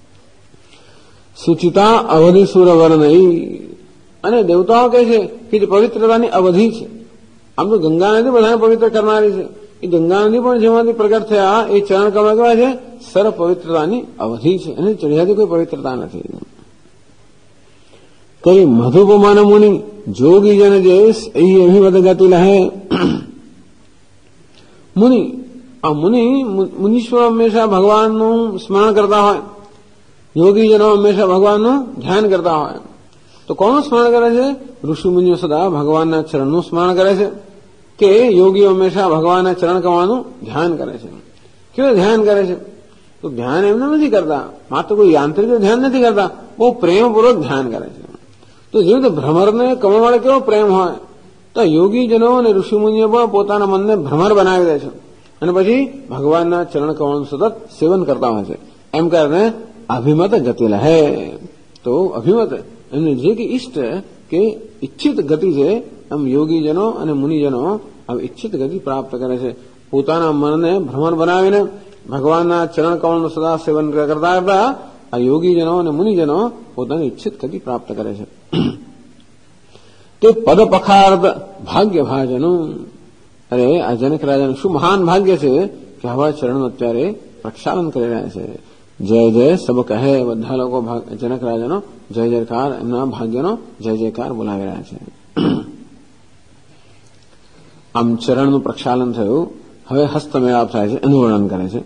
સુચિતા અવધિ સુર વરનઈ. અને દેવતાઓ કહે છે કે જે પવિત્રતાની અવધિ છે. આમ તો ગંગા નદી બધાને પવિત્ર કરનારી છે. એ ગંગા નદી પણ જેમાંથી પ્રગટ થયા એ ચરણ કમળ કેવા છે? સર્વ પવિત્રતાની અવધિ છે. એને ચઢિયાથી કોઈ પવિત્રતા નથી. કઈ મધુપમાન મુનિ જોગી જન જેસ એ અભિમત ગતિ લહે. મુનિ, આ મુનીશ્વરો હંમેશા ભગવાનનું સ્મરણ કરતા હોય, યોગીજનો હંમેશા ભગવાનનું ધ્યાન કરતા હોય. તો કોનું સ્મરણ કરે છે? ઋષિ મુનિઓ સદા ભગવાનના ચરણનું સ્મરણ કરે છે. કે યોગીઓ હંમેશા ભગવાનના ચરણ કમળનું ધ્યાન કરે છે. કેવું ધ્યાન કરે છે? તો ધ્યાન એમને નથી કરતા, માત્ર કોઈ યાંત્રિક ધ્યાન નથી કરતા, બહુ પ્રેમપૂર્વક ધ્યાન કરે છે. તો જેવી રીતે ભ્રમરને કમળ વાળે કેવો પ્રેમ હોય, તો યોગીજનો અને ઋષિમુનિઓ પણ પોતાના મનને ભ્રમર બનાવી દે છે અને પછી ભગવાનના ચરણ કમળનું સતત સેવન કરતા હોય છે. એમ કરીને અભિમત ગતિ લહે. તો અભિમત એમને જે કે ઈષ્ટ કે ઈચ્છિત ગતિ છે, એમ યોગીજનો અને મુનિજનો ઈચ્છિત ગતિ પ્રાપ્ત કરે છે. પોતાના મનને ભ્રમર બનાવીને ભગવાનના ચરણ કમળનું સદા સેવન કરતા કરતા આ યોગીજનો અને મુનિજનો પોતાની ઈચ્છિત ગતિ પ્રાપ્ત કરે છે. તે પદ પખાર્દ ભાગ્ય ભાજનું. અરે આ જનક રાજાનું શું મહાન ભાગ્ય છે કે આવા ચરણનું અત્યારે પ્રક્ષાલન કરી રહ્યા છે. જય જય સબ કહે, બધા લોકો જનક રાજાનો જય જયકાર, એમના ભાગ્યનો જય જયકાર બોલાવી રહ્યા છે. આમ ચરણનું પ્રક્ષાલન થયું. હવે હસ્તમેળાપ થાય છે, એનું વર્ણન કરે છે.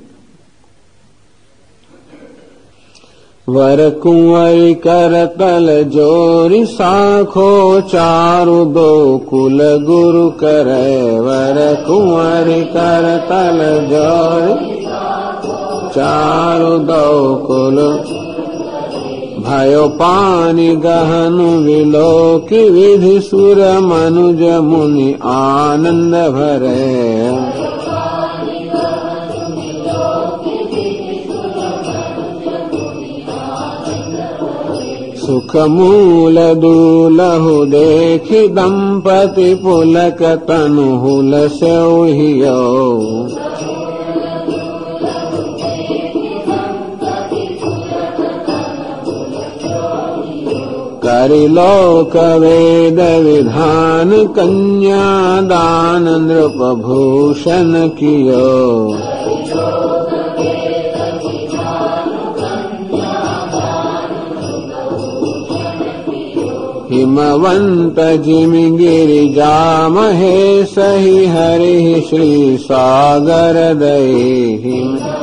વર કુંવરી કરતલ જોરી સાખો ચારુ દો કુલ ગુરુ કરે. વર કુંવરી કરતલ જોરી ચારુ દો કુલ भयो पानी गहनु विलोकी विधि सुर मनुज मुनि आनंद भरे. सुख मूल दूलहु देखि दंपति पुलक तनु हुल सेउहियो. करिलोक वेद विधान कन्या दान नृप भूषण कियो. हिमवंत जिमि गिरिजा महेश ही हरि श्री सागर दई.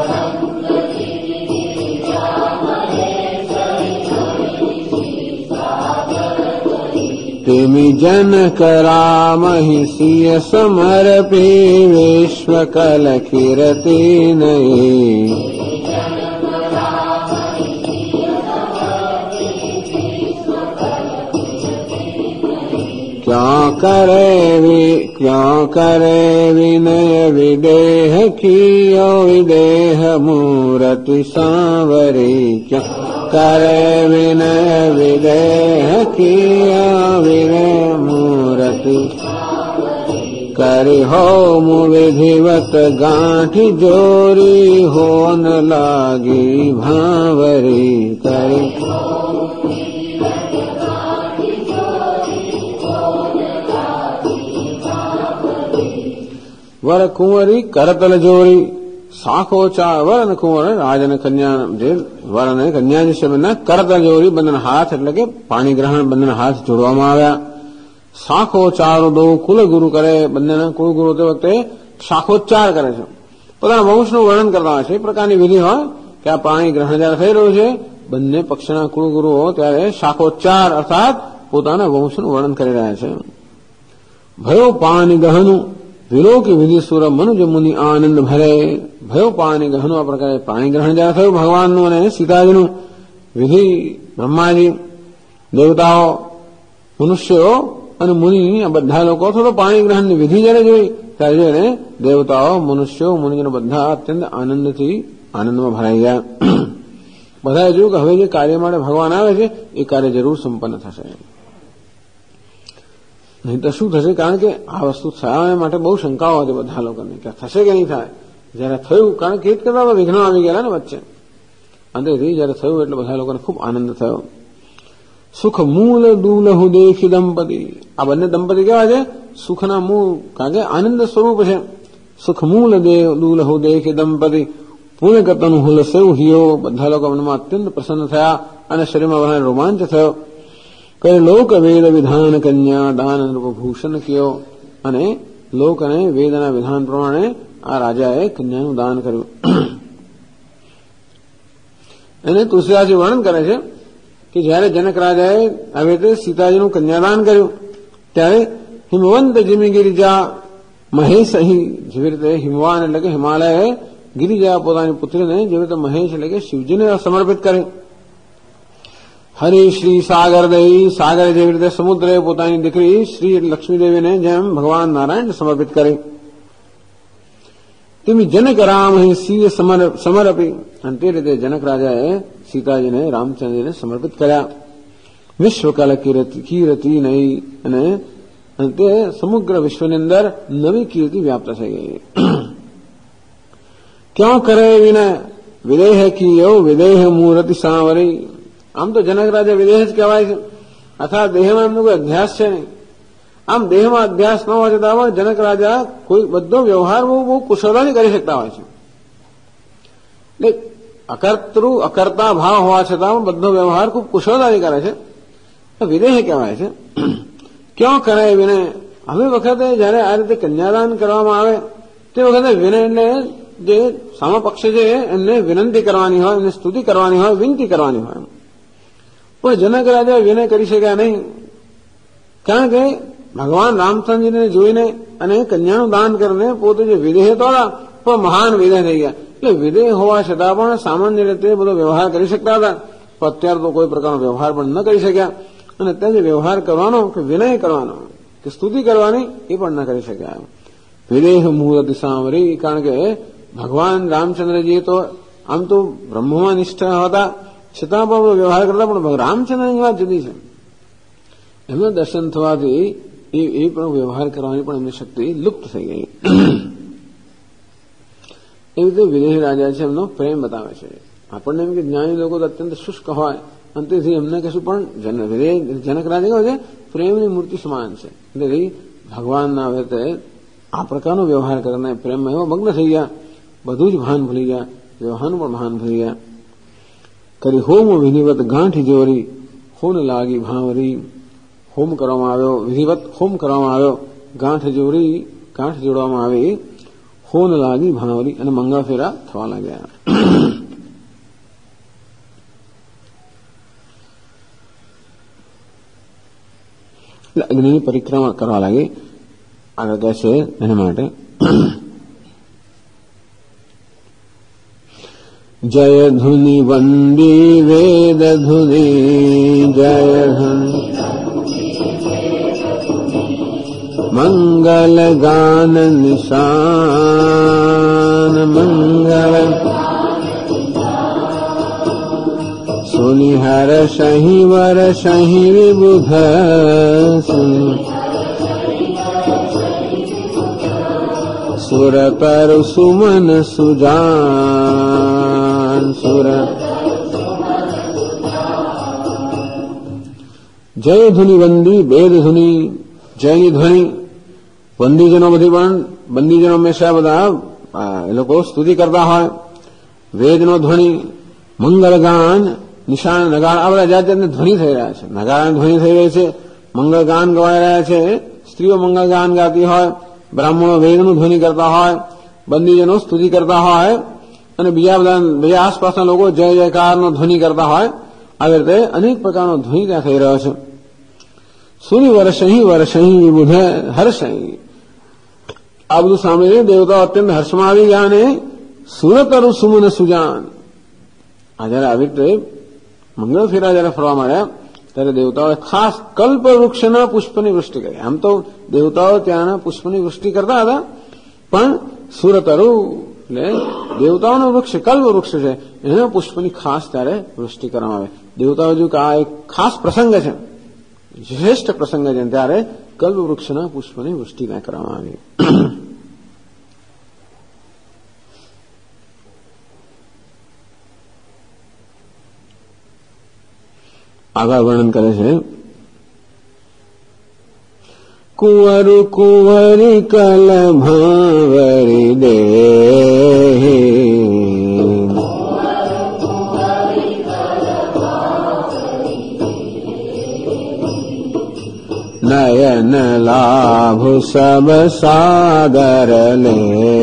तिमि जनक राम ही सिय समर्पी विश्व कल कीरति नहीं. क्यों करे विनय विदेह कियो विदेह मूरति सांवरी. क्यों करे विनय विदेह किया विनय मूरति. करि होम विधिवत गांठी जोरी होन लागी भांवरी. करि वर कुंवरी करतल जोरी साखो चा. वर અને કુંવર રાજ અને કન્યા જે વર અને કન્યા જે છે બંને કરતલ જોરી બંધન હાથ એટલે કે પાણી ગ્રહણ બંધન હાથ જોડવામાં આવ્યા. શાખો ચારો દો કુલ ગુરુ કરે. બંનેના કુલ ગુરુ તે વખતે શાખોચ્ચાર કરે છે, પોતાના વંશનું વર્ણન કરતા હોય છે. એ પ્રકારની વિધિ હોય કે આ પાણી ગ્રહણ જયારે થઈ રહ્યું છે, બંને પક્ષના કુલ ગુરુઓ ત્યારે શાખોચ્ચાર અર્થાત પોતાના વંશનું વર્ણન કરી રહ્યા છે. ભયો પાણી ગહનું વિલોકી વિધિ સુર મનુજ મુનિ આનંદ ભરે. ભયો પાણી ગહનું આ પ્રકારે પાણી ગ્રહણ જયારે થયું ભગવાનનું અને સીતાજીનું વિધિ બ્રહ્માજી, દેવતાઓ, મનુષ્યો અને મુનિ આ બધા લોકો અથવા તો પાણી ગ્રહણની વિધિ જયારે જોઈ ત્યારે જોઈને દેવતાઓ, મનુષ્યો, મુનિજનો બધા અત્યંત આનંદથી આનંદમાં ભરાઈ ગયા. બધાએ જોયું કે હવે જે કાર્ય માટે ભગવાન આવે છે એ કાર્ય જરૂર સંપન્ન થશે. નહીં તો શું થશે? કારણ કે આ વસ્તુ થયા માટે બહુ શંકાઓ હતી બધા લોકોને કે થશે કે નહીં થાય. જયારે થયું, કારણ કે કરતા તો વિઘ્નો આવી ગયા ને વચ્ચે, અંતેથી જયારે થયું એટલે બધા લોકોને ખૂબ આનંદ થયો. સુખ મૂળ દુલહુ દેખી દંપતી. આ બંને દંપતી કેવા છે? સુખના મૂળ, કારણ કે આનંદ સ્વરૂપ છે. સુખ મૂળ દુલહુ દેખી દંપતી પુણ્ય કરતાનું હુલ સેવ હિયો. બધા લોકો મનમાં અત્યંત પ્રસન્ન થયા અને શરીરમાં બધાને રોમાંચ થયો. કહે લોક વેદ વિધાન કન્યા દાન નૃપ ભૂષણ કયો. અને લોક અને વેદના વિધાન પ્રમાણે આ રાજાએ કન્યાનું દાન કર્યું. એને તુલસીદાસજી વર્ણન કરે છે કે જયારે જનક રાજાએ આવી રીતે સીતાજીનું કન્યાદાન કર્યું ત્યારે હિમવંત જીમી ગિરિજા મહેશ અહીં જેવી રીતે હિમવાન એટલે કે હિમાલયે ગિરિજા પોતાની પુત્રીને જેવી રીતે મહેશ એટલે કે શિવજીને સમર્પિત કરી. હરિ શ્રી સાગર દેવી, સાગર જેવી રીતે સમુદ્રે પોતાની દીકરી શ્રી લક્ષ્મીદેવીને જેમ ભગવાન નારાયણ સમર્પિત કરી. તેમી જનક રામ અહીં સિંહ સમર્પી. અને તે રીતે જનક રાજાએ સીતાજીને રામચંદ્રને સમર્પિત કર્યા. વિશ્વકાલ કીર્તિ નહીં અને તે સમગ્ર વિશ્વની અંદર નવી કીર્તિ વ્યાપ્ત થઈ ગઈ. क्यों करे विनय विदेह कियो विदेह मूर्ति सांवरी। આમ તો જનક રાજા વિદેહ જ કહેવાય છે, અથવા દેહમાં એમનો કોઈ અધ્યાસ છે નહીં. આમ દેહમાં અધ્યાસ ન હોવા છતાં પણ જનક રાજા કોઈ બધો વ્યવહાર બહુ કુશળતાથી કરી શકતા હોય છે. એટલે અકર્તા ભાવ હોવા છતાં પણ બધો વ્યવહાર ખૂબ કુશળતાથી કરે છે, વિદેહ કહેવાય છે. ક્યાં કરે વિનય. હવે વખતે જયારે આ રીતે કન્યાદાન કરવામાં આવે તે વખતે વિનય એટલે જે સામપક્ષ છે એમને વિનંતી કરવાની હોય, એમને સ્તુતિ કરવાની હોય, વિનંતી કરવાની હોય. પણ જનક રાજા વિનય કરી શક્યા નહીં, કારણ કે ભગવાન રામચંદ્રજીને જોઈને અને કન્યાનું દાન કરીને પોતે જે વિદેહ તો હતા પણ મહાન વિદેહ થઈ ગયા. એટલે વિદેહ હોવા છતાં પણ સામાન્ય રીતે બધો વ્યવહાર કરી શકતા હતા, પણ અત્યારે તો કોઈ પ્રકારનો વ્યવહાર પણ ન કરી શક્યા. અને અત્યારે જે વ્યવહાર કરવાનો કે વિનય કરવાનો કે સ્તુતિ કરવાની એ પણ ન કરી શક્યા. વિદેહ મૂર્તિ સાંવરી. કારણ કે ભગવાન રામચંદ્રજી તો આમ તો બ્રહ્મમાં નિષ્ઠા હતા છતાં પણ વ્યવહાર કરતા, પણ રામચંદ્રની વાત જુદી છે. એમના દર્શન થવાથી એ પણ વ્યવહાર કરવાની પણ એમની શક્તિ લુપ્ત થઈ ગઈ. એવી રીતે વિદેહ રાજા છે એમનો પ્રેમ બતાવે છે. આપણને એમ કે જ્ઞાની લોકો તો અત્યંત શુષ્ક હોય અને તેથી એમને કશું પણ જનક રાજા કહે છે પ્રેમની મૂર્તિ સમાન છે. એટલે ભગવાનના હવે આ પ્રકારનો વ્યવહાર કરીને પ્રેમમાં એવા મગ્ન થઈ ગયા, બધું જ ભાન ભૂલી ગયા, વ્યવહારનું પણ ભાન ભૂલી ગયા. કરી હોમ વિધિવત ગાંઠ જોરી હોન લાગી ભાવરી. હોમ કરવામાં આવ્યો, વિધિવત હોમ કરવામાં આવ્યો, ગાંઠ જોડવામાં આવી, હોન લાગી ભાવરી અને મંગળ ફેરા થવા લાગ્યા. અગ્નિની પરિક્રમા કરવા લાગી. આગળ કહે છે એના માટે જય ધુનિ વંદી વેદ ધુનિ જય ધુનિ મંગલ ગાન નિશાન મંગલ સુનિહર સહી વર સહી વિબુધ સુર પર સુમન સુજાન સુર. જય ધુનિ વંદી વેદ ધુનિ. જયની ધ્વનિ બંદીજનો બધી પણ બંદીજનો હંમેશા બધા એ લોકો સ્તુતિ કરતા હોય. વેદનો ધ્વનિ, મંગળગાન, નિશાન, નગાડ, આ બધા જાત જાતની ધ્વનિ થઈ રહ્યા છે. નગાડાની ધ્વનિ થઈ રહી છે, મંગળગાન ગવાઈ રહ્યા છે. સ્ત્રીઓ મંગળગાન ગાતી હોય, બ્રાહ્મણો વેદનું ધ્વનિ કરતા હોય, બંદીજનો સ્તુતિ કરતા હોય અને બીજા આસપાસના લોકો જય જયકારનો ધ્વનિ કરતા હોય. આવી રીતે અનેક પ્રકારનો ધ્વનિ ત્યાં થઈ રહ્યો છે. સૂર્ય વર્ષહી બુધ હર્ષહી. આ બધું સાંભળીને દેવતાઓ અત્યંત હર્ષમાં આવી ગયા અને સુરતરુ સુમન સુજાન. આ જયારે આવી રીતે મંગળ ફેરા જયારે ફરવા માંડ્યા ત્યારે દેવતાઓએ ખાસ કલ્પ વૃક્ષના પુષ્પની વૃષ્ટિ કરી. આમ તો દેવતાઓ ત્યાંના પુષ્પની વૃષ્ટિ કરતા હતા, પણ સુરતરુ એટલે દેવતાઓનો વૃક્ષ કલ્પ વૃક્ષ છે, એના પુષ્પની ખાસ ત્યારે વૃષ્ટિ કરવામાં આવે. દેવતાઓ જો કે આ એક ખાસ પ્રસંગ છે, શ્રેષ્ઠ પ્રસંગ છે, ત્યારે કલ્પ વૃક્ષના પુષ્પની વૃષ્ટિ ત્યાં કરવામાં આવી. આગળ વર્ણન કરે છે કુંવરુ કુંવરી કલ ભાવરી દે નયન લાભ સબ સાગર લે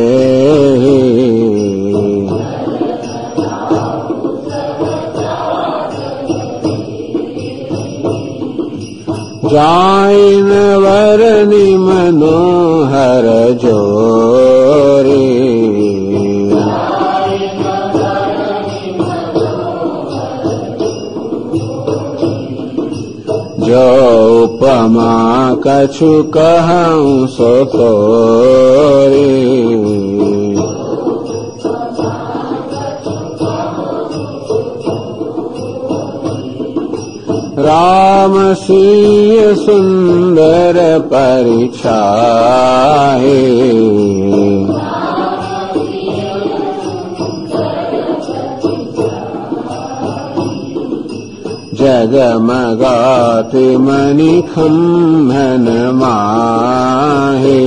જાયન વરની મનોહર જોરી જો ઉપમા કछु કહું સો તોરી રામ સિંહ સુંદર પરિછાહે जगमगाते मणिखम्भन माहे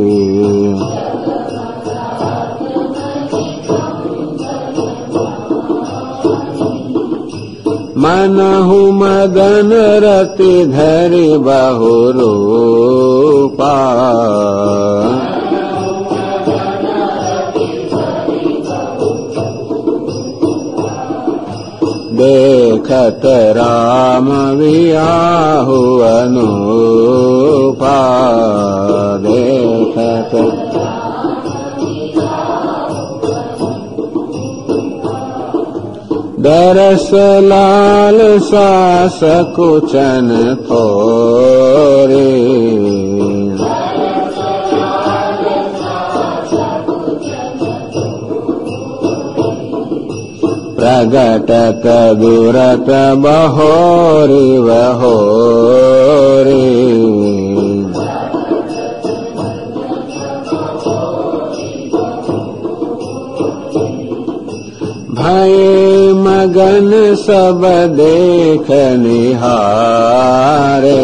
मनहु मदन रति धरि बहु रूपा देखत राम वियाहु अनूपा देखत दरस लाल सास कुचन थोरे प्रगटत दुरत बहोरी बहोरी भय मगन सब देख निहारे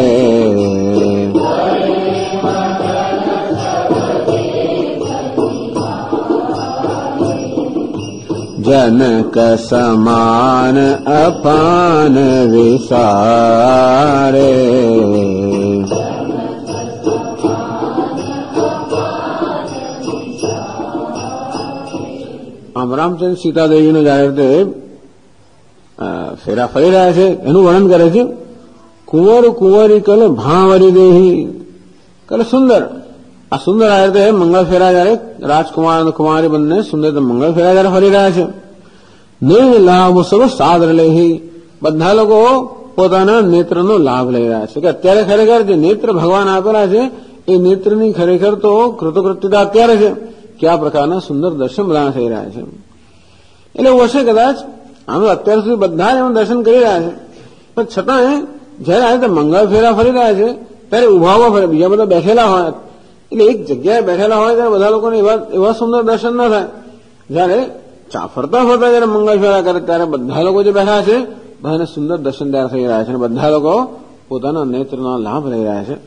जनक समान अपान विसारे આમ રામચંદ્ર સીતા દેવીને જ્યારે તે ફેરા ફરી રહ્યા છે એનું વર્ણન કરે છે. કુંવર કુંવરી કલ ભાવરી દેહી કલ સુંદર. આ સુંદર આ રીતે મંગળ ફેરા જયારે રાજકુમાર અને કુમારી બંને સુંદર મંગળ ફેરા જયારે ફરી રહ્યા છે. નિર્ લાભ સબ સાદર લેહી બધા લોકો પોતાના નેત્રનો લાભ લઈ રહ્યા છે કે અત્યારે ખરેખર જે નેત્ર ભગવાન આપેલા છે એ નેત્રની ખરેખર તો કૃતકૃત્યતા અત્યારે છે કે આ પ્રકારના સુંદર દર્શન બધા થઈ રહ્યા છે. એટલે એવું હશે કદાચ આમ અત્યાર સુધી બધા જ એમાં દર્શન કરી રહ્યા છે પણ છતાં જયારે આ રીતે મંગળ ફેરા ફરી રહ્યા છે ત્યારે ઉભા ઉભા ફરે બીજા બધા બેઠેલા હોય એટલે એક જગ્યાએ બેઠેલા હોય ત્યારે બધા લોકોને એવા સુંદર દર્શન ન થાય. જયારે ફરતા ફરતા જયારે મંગળ ફેરા કરે ત્યારે બધા લોકો જે બેઠા છે બધાને સુંદર દર્શન તૈયાર થઈ રહ્યા છે અને બધા લોકો પોતાના નેત્રનો લાભ લઈ રહ્યા છે.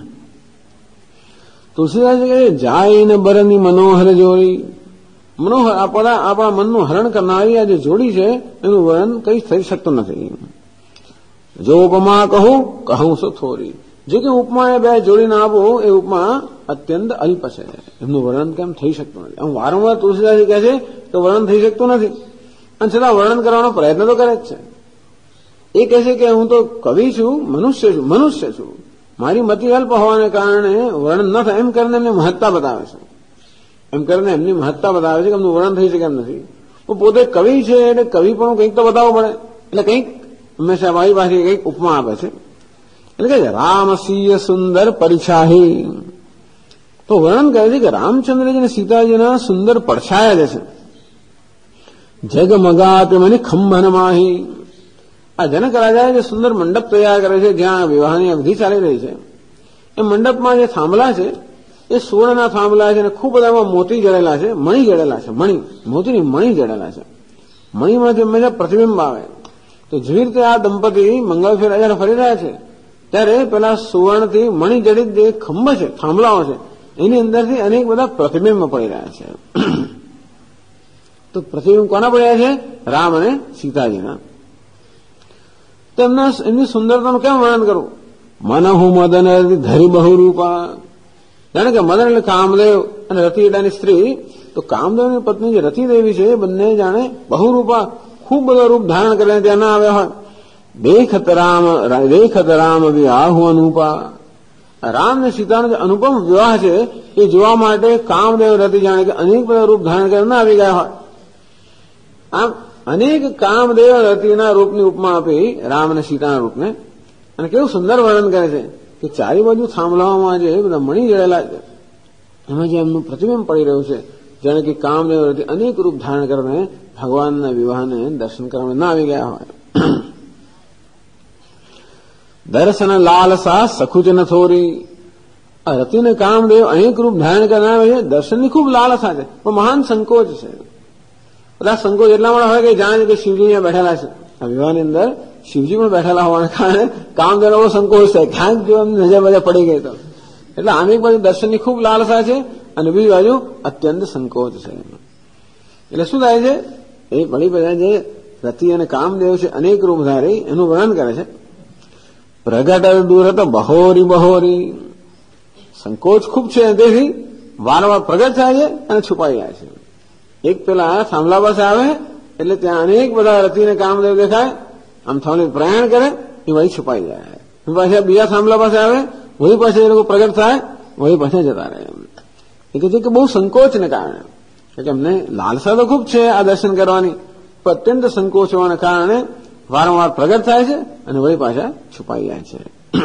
તુલસીદાસ કહે જાય ને બરની મનોહર જોડી. મનોહર આપણા મનનું હરણ કરનારી આ જે જોડી છે એનું વર્ણન કઈ થઈ શકતું નથી. જો ઉપમા કહું સો થોડી. જો કે ઉપમા એ બે જોડીને આપો એ ઉપમા અત્યંત અલ્પ છે એમનું વર્ણન કેમ થઈ શકતું નથી. આમ વારંવાર તુલસીદાસ કહે છે કે વર્ણન થઈ શકતું નથી અને છતાં વર્ણન કરવાનો પ્રયત્ન તો કરે જ છે. એ કહે છે કે હું તો કવિ છું, મનુષ્ય છું, મારી મતિ અલ્પ હોવાને કારણે વર્ણન ન થાય એમ કરીને એમની મહત્તા બતાવે છે. એમ કરીને એમની મહત્તા બતાવે છે કે એમનું વર્ણન થઈ શકે એમ નથી. પોતે કવિ છે એટલે કવિ પણ કંઈક તો બતાવવું પડે એટલે કંઈક હંમેશા મારી પાસે કંઈક ઉપમા આપે છે. એટલે કે રામસીય સુંદર પરિછાહી તો વર્ણન કરે છે કે રામચંદ્રજી અને સીતાજીના સુંદર પડછાયા જે છે. જગમગાત મને ખંભન માહી. આ જનક રાજાએ જે સુંદર મંડપ તૈયાર કરે છે જ્યાં વિવાહની અવધિ ચાલી રહી છે એ મંડપમાં જે થાંભલા છે એ સુવર્ણના થાંભલા છે અને ખૂબ બધા એમાં મોતી જડેલા છે, મણી જડેલા છે. મોતીની મણી જડેલા છે. મણીમાંથી હંમેશા પ્રતિબિંબ આવે. તો જેવી રીતે આ દંપતી મંગળ ફેરા જયારે ફરી રહ્યા છે ત્યારે પેલા સુવર્ણથી મણી જડિત જે ખંભ છે, થાંભલાઓ છે એની અંદરથી અનેક બધા પ્રતિબિંબ પડી રહ્યા છે. તો પ્રતિબિંબ કોના પડ્યા છે? રામ અને સીતાજીના. તો એમની સુંદરતાનું કેમ વર્ણન કરવું? મનહુ મદન ધરી બહુરૂપા. જાણે કે મદન એટલે કામદેવ અને રતિ એટલાની સ્ત્રી. તો કામદેવની પત્ની જે રતિદેવી છે એ બંને જાણે બહુરૂપા ખૂબ બધો રૂપ ધારણ કરીને ત્યાં ના આવ્યા હોય. દેખત રામ વિવાહુ અનુપા. રામ ને સીતાનો જે અનુપમ વિવાહ છે એ જોવા માટે કામદેવ રતિ જાણે કે અનેક બધા રૂપ ધારણ કરીને ના આવી ગયા હોય. આમ અનેક કામદેવ રતિના રૂપની ઉપમા આપી રામ અને સીતાના રૂપને. અને કેવું સુંદર વર્ણન કરે છે કે ચારે બાજુ થાંભલાઓમાં જે બધા મણી જડેલા છે એમાં જે એમનું પ્રતિબિંબ પડી રહ્યું છે જાણે કે કામદેવ રતિ અનેક રૂપ ધારણ કરીને ભગવાનના વિવાહને દર્શન કરવા ના આવી ગયા હોય. દર્શન લાલસા સખુજ ન થોરી. રતિને કામદેવ અનેક રૂપ ધારણ કરનાર છે. દર્શનની ખૂબ લાલસા છે પણ મહાન સંકોચ છે. બધા સંકોચ એટલા માટે હોય કે જાણે કે શિવજી અહીંયા બેઠેલા છે. આ વિવાહની અંદર શિવજી પણ બેઠેલા હોવાના કારણે કામદેવનો બહુ સંકોચ થાય, ક્યાંક જો એમ નજર બજર પડી ગઈ તો. એટલે આની એક બાજુ દર્શનની ખૂબ લાલસા છે અને બીજી બાજુ અત્યંત સંકોચ છે. એટલે શું થાય છે, એ બળી બધા જે રતિ અને કામદેવ છે અનેક રૂપ ધારી એનું વર્ણન કરે છે. પ્રગટ દૂર હતો બહોરી બહોરી, સંકોચ ખૂબ છે તેથી વારંવાર પ્રગટ થાય છે અને છુપાઈ જાય છે. એક પેલા થાંભલા પાસે આવે એટલે ત્યાં અનેક બધા રતિ અને કામદેવ દેખાય, આમ થાંભલી પ્રયાણ કરે એ વળી છુપાઈ જાય. પાછા બીજા થાંભલા પાસે આવે, વળી પાછા એ લોકો પ્રગટ થાય, વળી પાછા જતા રહે. એ કહે છે કે બહુ સંકોચને કારણે, એટલે અમને લાલસા તો ખૂબ છે આ દર્શન કરવાની, પણ અત્યંત સંકોચ હોવાના કારણે વારંવાર પ્રગટ થાય છે અને વળી પાછા છુપાઈ જાય છે.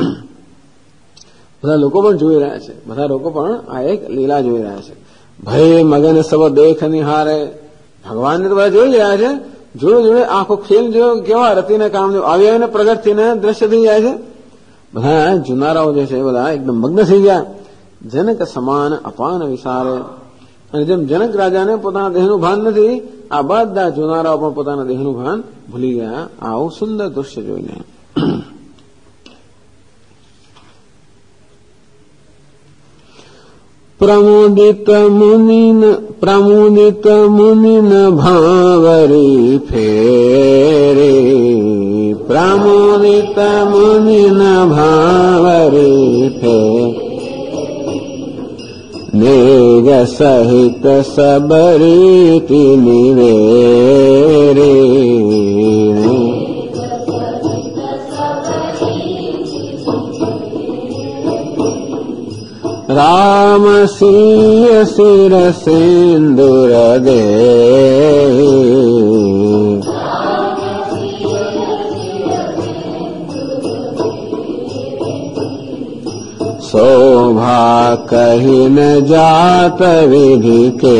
બધા લોકો પણ જોઈ રહ્યા છે, બધા લોકો પણ આ એક લીલા જોઈ રહ્યા છે. ભય મગન સબ દેખ નિહારે, ભગવાનને તો બધા જોઈ રહ્યા છે, જોડે જોડે આખો ખેલ જો કેવા રતિને કામદેવ આવી આવીને પ્રગટ થઈને દ્રશ્ય થઈ જાય છે. બધા જુનારાઓ જે છે બધા એકદમ મગ્ન થઈ ગયા. જનક સમાન અપાન વિસારે, અને જેમ જનક રાજાને પોતાના દેહનું ભાન નથી, આ બધા જુનારાઓ પણ પોતાના દેહનું ભાન ભૂલી ગયા આવું સુંદર દૃશ્ય જોઈને. પ્રમોદિત મુનિન ભાવરી ફેરે, પ્રમોદિત મુનિન ભાવરી ફેરે, नेग सहित सबरीति निवेरे, राम सिंह सिर सिंदूर दे, शोभा कही न जात विधि के,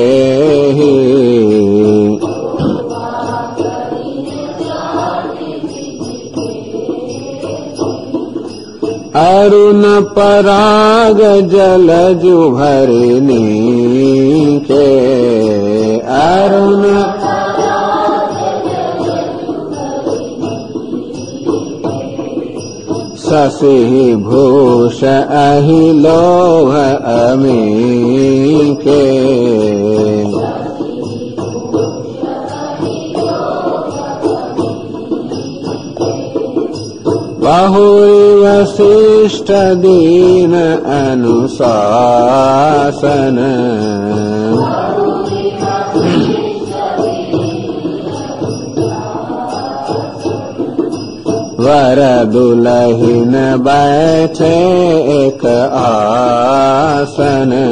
अरुण पराग जलजु भरिनी के, अरुण शशि भूष अहि लोभ अमी के, बहुरी वशिष्ठ दीन अनुशासन, वर दुलहिन बैठे एक आसन,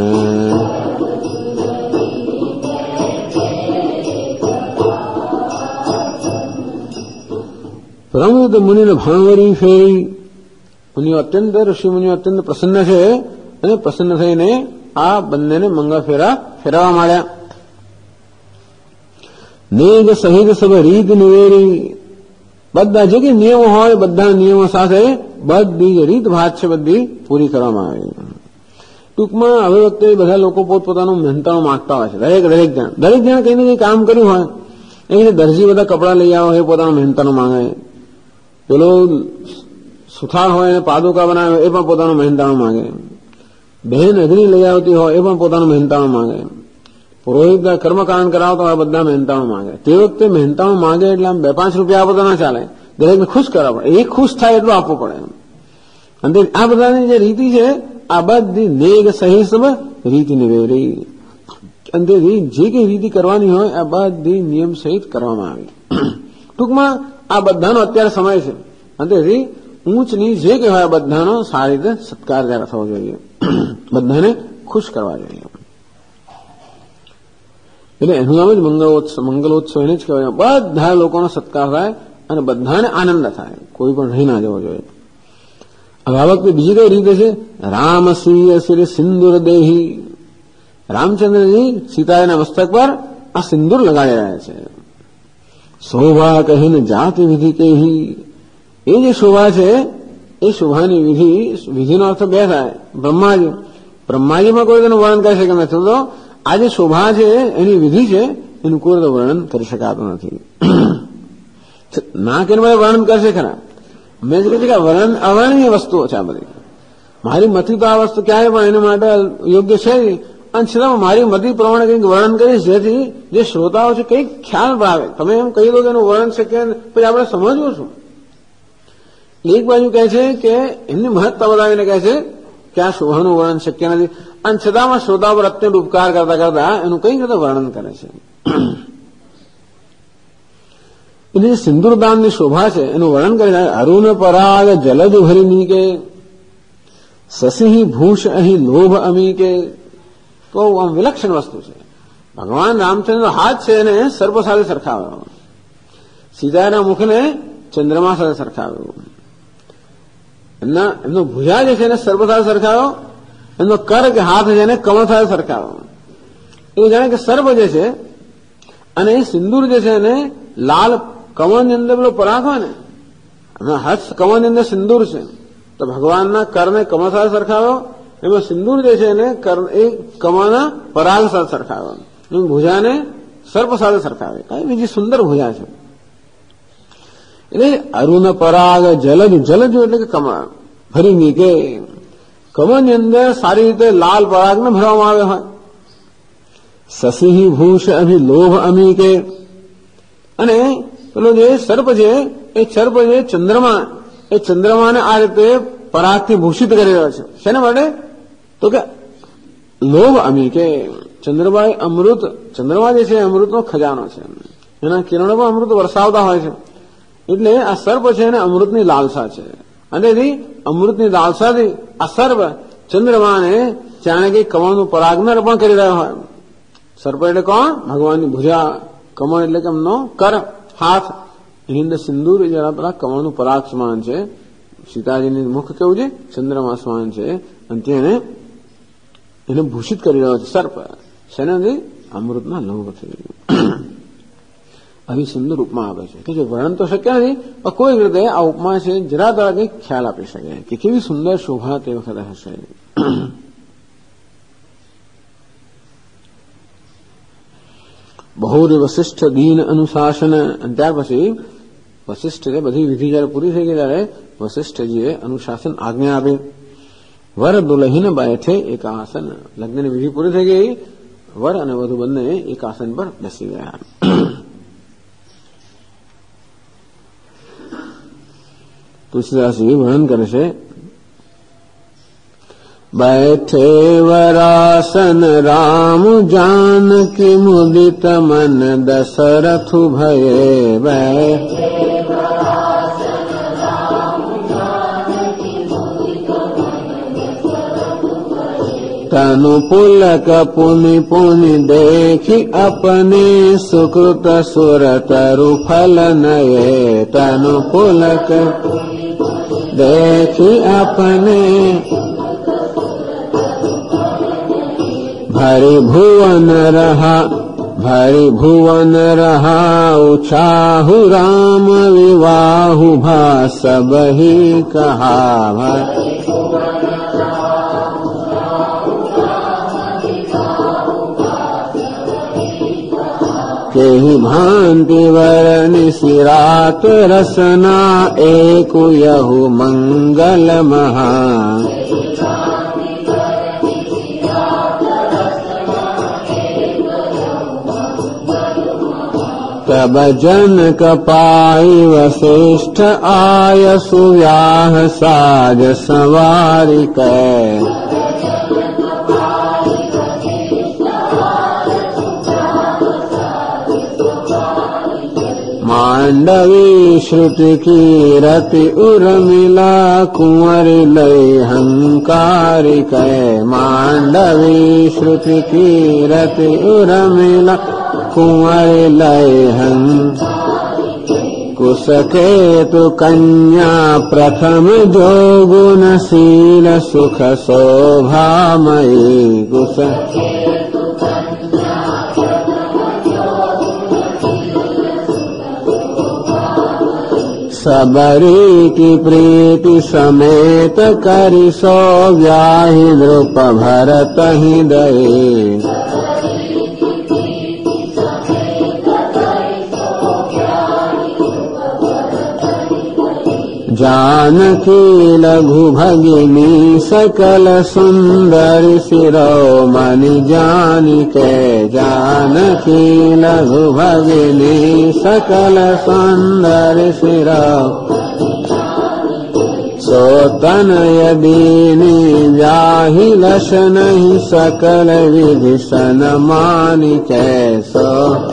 પ્રમોદ મુનિને ભાંવરી ફેરી. મુનિઓ અત્યંત ઋષિ મુનિઓ અત્યંત પ્રસન્ન છે અને પ્રસન્ન થઈને આ બંનેને મંગળ ફેરવવા માંડ્યા. નેગ સહિત સબ રીત નિવેરી, બધા જે કે નિયમો હોય બધા નિયમો સાથે બધી જે રીત ભાત છે બધી પૂરી કરવામાં આવી. ટૂંકમાં હવે વખતે બધા લોકો પોતપોતાનું મહેનતાણું માંગતા હોય છે. દરેક જણ કંઈ ને કંઈ કામ કર્યું હોય, એ રીતે દરજી બધા કપડાં લઈ આવે એ પોતાનું મહેનતાણું માંગે, પેલો સુથાર હોય એને પાદુકા બનાવે એ પણ પોતાનું મહેનતાણું માંગે, બહેન અગ્નિ લઈ આવતી હોય એ પણ પોતાનું મહેનતાણું માંગે, પુરોહિત કર્મકાંડ કરાવતો હોય બધા મહેનતાણું માંગે. તે વખતે મહેનતાણું માંગે એટલે આમ 2-5 રૂપિયા આપો તો ના ચાલે, દરેકને ખુશ કરવા પડે, એ ખુશ થાય એટલું આપવું પડે. અને આ બધાની જે રીતિ છે આ બધી નેગ સહિત રીતિ નિવેરી, અને તે જે કઈ રીતિ કરવાની હોય આ બધી નિયમ સહિત કરવામાં આવી. ટૂંકમાં આ બધાનો અત્યારે સમય છે, અને તેથી ઊંચ નીચ જે કહેવાય બધાનો સારી રીતે સત્કાર ત્યારે થવો જોઈએ, બધાને ખુશ કરવા જોઈએ. એટલે એનું નામ જ મંગલોત્સવ એને જ કહેવાય. બધા લોકોનો સત્કાર થાય અને બધાને આનંદ થાય, કોઈ પણ રહી ના જવો જોઈએ. હવે આ વખતે બીજી કઈ રીતે છે, રામ શ્રી સિંદૂર દેહી, રામચંદ્રજી સીતાજીના મસ્તક પર આ સિંદૂર લગાડી રહ્યા છે. શોભા કહીને જાતિ વિધિ કહી, એ જે શોભા છે એ શોભાની વિધિનો અર્થ બે થાય. બ્રહ્માજીમાં કોઈ તેનું વર્ણન કરી શકે નથી, તો આ જે શોભા છે એની વિધિ છે એનું કોઈ વર્ણન કરી શકાતું નથી. ના કે વર્ણન કરશે ખરા. મેં કીધું કે વર્ણન અવર્ણનીય વસ્તુઓ છે આ બધી. મારી મથી તો આ વસ્તુ ક્યાંય પણ એના માટે યોગ્ય છે નહીં, અને છતાં મારી મતી પ્રમાણે કંઈક વર્ણન કરીશ જેથી જે શ્રોતાઓ છે કંઈક ખ્યાલ આવે. તમે એમ કહી દો કે એનું વર્ણન છે કે પછી આપણે સમજવું છું. એક બાજુ કહે છે કે એમની મહત્તા બતાવીને કહે છે કે આ શોભાનું વર્ણન શક્ય નથી, અને છતાં શ્રોતા પર અત્યંત ઉપકાર કરતા કરતા એનું કઈ રીતે વર્ણન કરે છે. એટલે સિંદૂરદાનની શોભા છે એનું વર્ણન કરી અરુણ પરાગ જલદ ભરી કે સસિંહ ભૂષ અહીં લોભ અમી કે. તો આમ વિલક્ષણ વસ્તુ છે. ભગવાન રામચંદ્રનો હાથ છે એને સર્પ સાથે સરખાવ્યો, સીતાના મુખને ચંદ્રમા સાથે સરખાવ્યો, એમનો ભુજા જે છે એને સર્પ સાથે સરખાવ્યો, એમનો કર કે હાથ છે એને કમળ સાથે સરખાવ્યો. એવું જાણે કે સર્પ જે છે અને સિંદૂર જે છે એને લાલ કમળની અંદર પેલો પરાગ હોય ને, હસ્ત કમળની અંદર સિંદૂર છે, તો ભગવાનના કરને કમળ સાથે સરખાવ્યો, એમાં સિંદૂર જે છે એને એ કમળના પરાગ સાથે સરખાવ્યો, ભુજાને સર્પ સાથે સરખાવે. કઈ બીજી સુંદર ભુજા છે. એટલે અરુણ પરાગ જલજ, જલજ એટલે કે કમળ ભરી નીકે, કમળની અંદર સારી રીતે લાલ પરાગને ભરવામાં આવ્યો હોય. સસિંહ ભૂષ અભિ લોભ અમી કે, અને પેલો જે સર્પ છે એ સર્પ જે ચંદ્રમાને આ રીતે પરાગથી ભૂષિત કરી રહ્યો છે. શેના માટે? તો કે લોભ અમી કે ચંદ્રમા અમૃત, ચંદ્રમા જે છે અમૃતનો ખજાનો છે, એના કિરણો પણ અમૃત વરસાવતા હોય છે. એટલે આ સર્પ છે એને અમૃતની લાલસા છે, અને તેથી અમૃતની લાલસાથી આ સર્પ ચંદ્રમાને જાણે કે કમળનું પરાગને અર્પણ કરી રહ્યો હોય. સર્પ એટલે કોણ? ભગવાનની ભુજા. કમળ એટલે કે એમનો કર, હાથ, એની અંદર સિંદૂર જરા પેલા કમળનું પરાગ સમાન છે. સીતાજીની મુખ કેવું છે? ચંદ્રમા સમાન છે, અને તેને એને ભૂષિત કરી રહ્યો છે સર્પ. શેનાથી? અમૃતના લોભથી. આવી સુંદર ઉપમા આપે છે કે જે વર્ણન તો શક્ય નથી, પણ કોઈ રીતે આ ઉપમા છે જરા તરા કંઈક ખ્યાલ આપી શકે કે કેવી સુંદર શોભા તે વખતે હશે. બહુરી વશિષ્ઠ દીન અનુશાસન. અને ત્યાર પછી વશિષ્ઠ બધી વિધિ જયારે પૂરી થઈ ગઈ ત્યારે વશિષ્ઠજીએ અનુશાસન આજ્ઞા આપી. વર દુલ્હીન બેઠે એક આસન. લગ્નની વિધિ પૂરી થઈ ગઈ, વર અને વધુ બંને એક આસન પર બેસી ગયા. તુલસીદાસજી વર્ણન કરે છે. बैठे वरासन राम जानकी मुदित मन दशरथ भये बैठे तनु पुलक पुनि पुनि देखी अपने सुकृत सुर तरु फल नये. तनु पुलक देखी अपने भरी भुवन रहा उछाहु राम विवाहु भा सब ही कहा. केहि भांति वरनि सिरात रसना एक यहु मंगल महा. तब जनक पाई वशिष्ठ आय सुव्याह साज सवारी कै. मांडवी श्रुति की रति उर्मिला कुंवरी लय हंकारी कै. मांडवी श्रुति की रति उर्मिला कुंवरी लय हं. कुसकेतु कन्या प्रथम जो गुणशील सुख शोभामयी. सबरी की प्रीति समेत करि सो व्याहि नृप भरत ही दये. जानकी लघु भगिनी सकल सुंदर शिरोमणि जानिके जानकी लघु भगिनी सकल सुंदर शिरोमणि सो तनय दीनी व्याहि लश नहीं सकल विधि सन्मानिके सो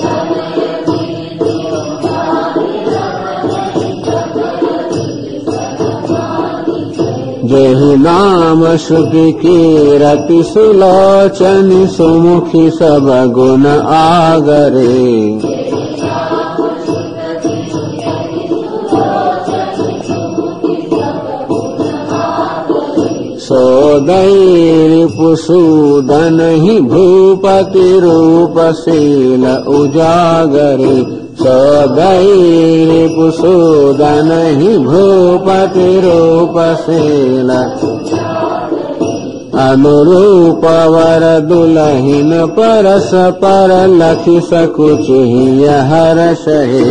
जेहि नाम श्रुति कीरति सुलोचनि सुमुखी सब गुण आगरे सोदयि पुसूदन ही भूपति रूपशील उजागरे सोदयि पुसूदन ही भूपति रूपशील अनुरूप वर दुलहिन परस पर लखि सकुच ही हर्ष हे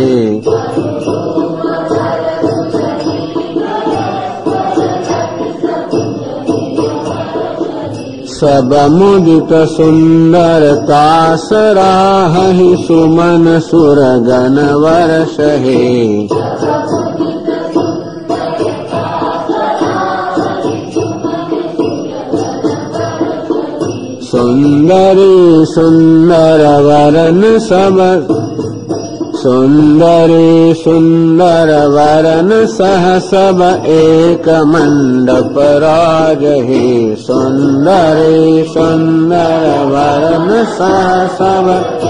सब मुदित सुंदरता सराहि सुमन सुरगन वर्ष हे सुंदरी सुंदर वरन सब सुंदरी सुंदर वरन सह सब एक मंडप राजहि सुंदरी सुंदर वरन सह सब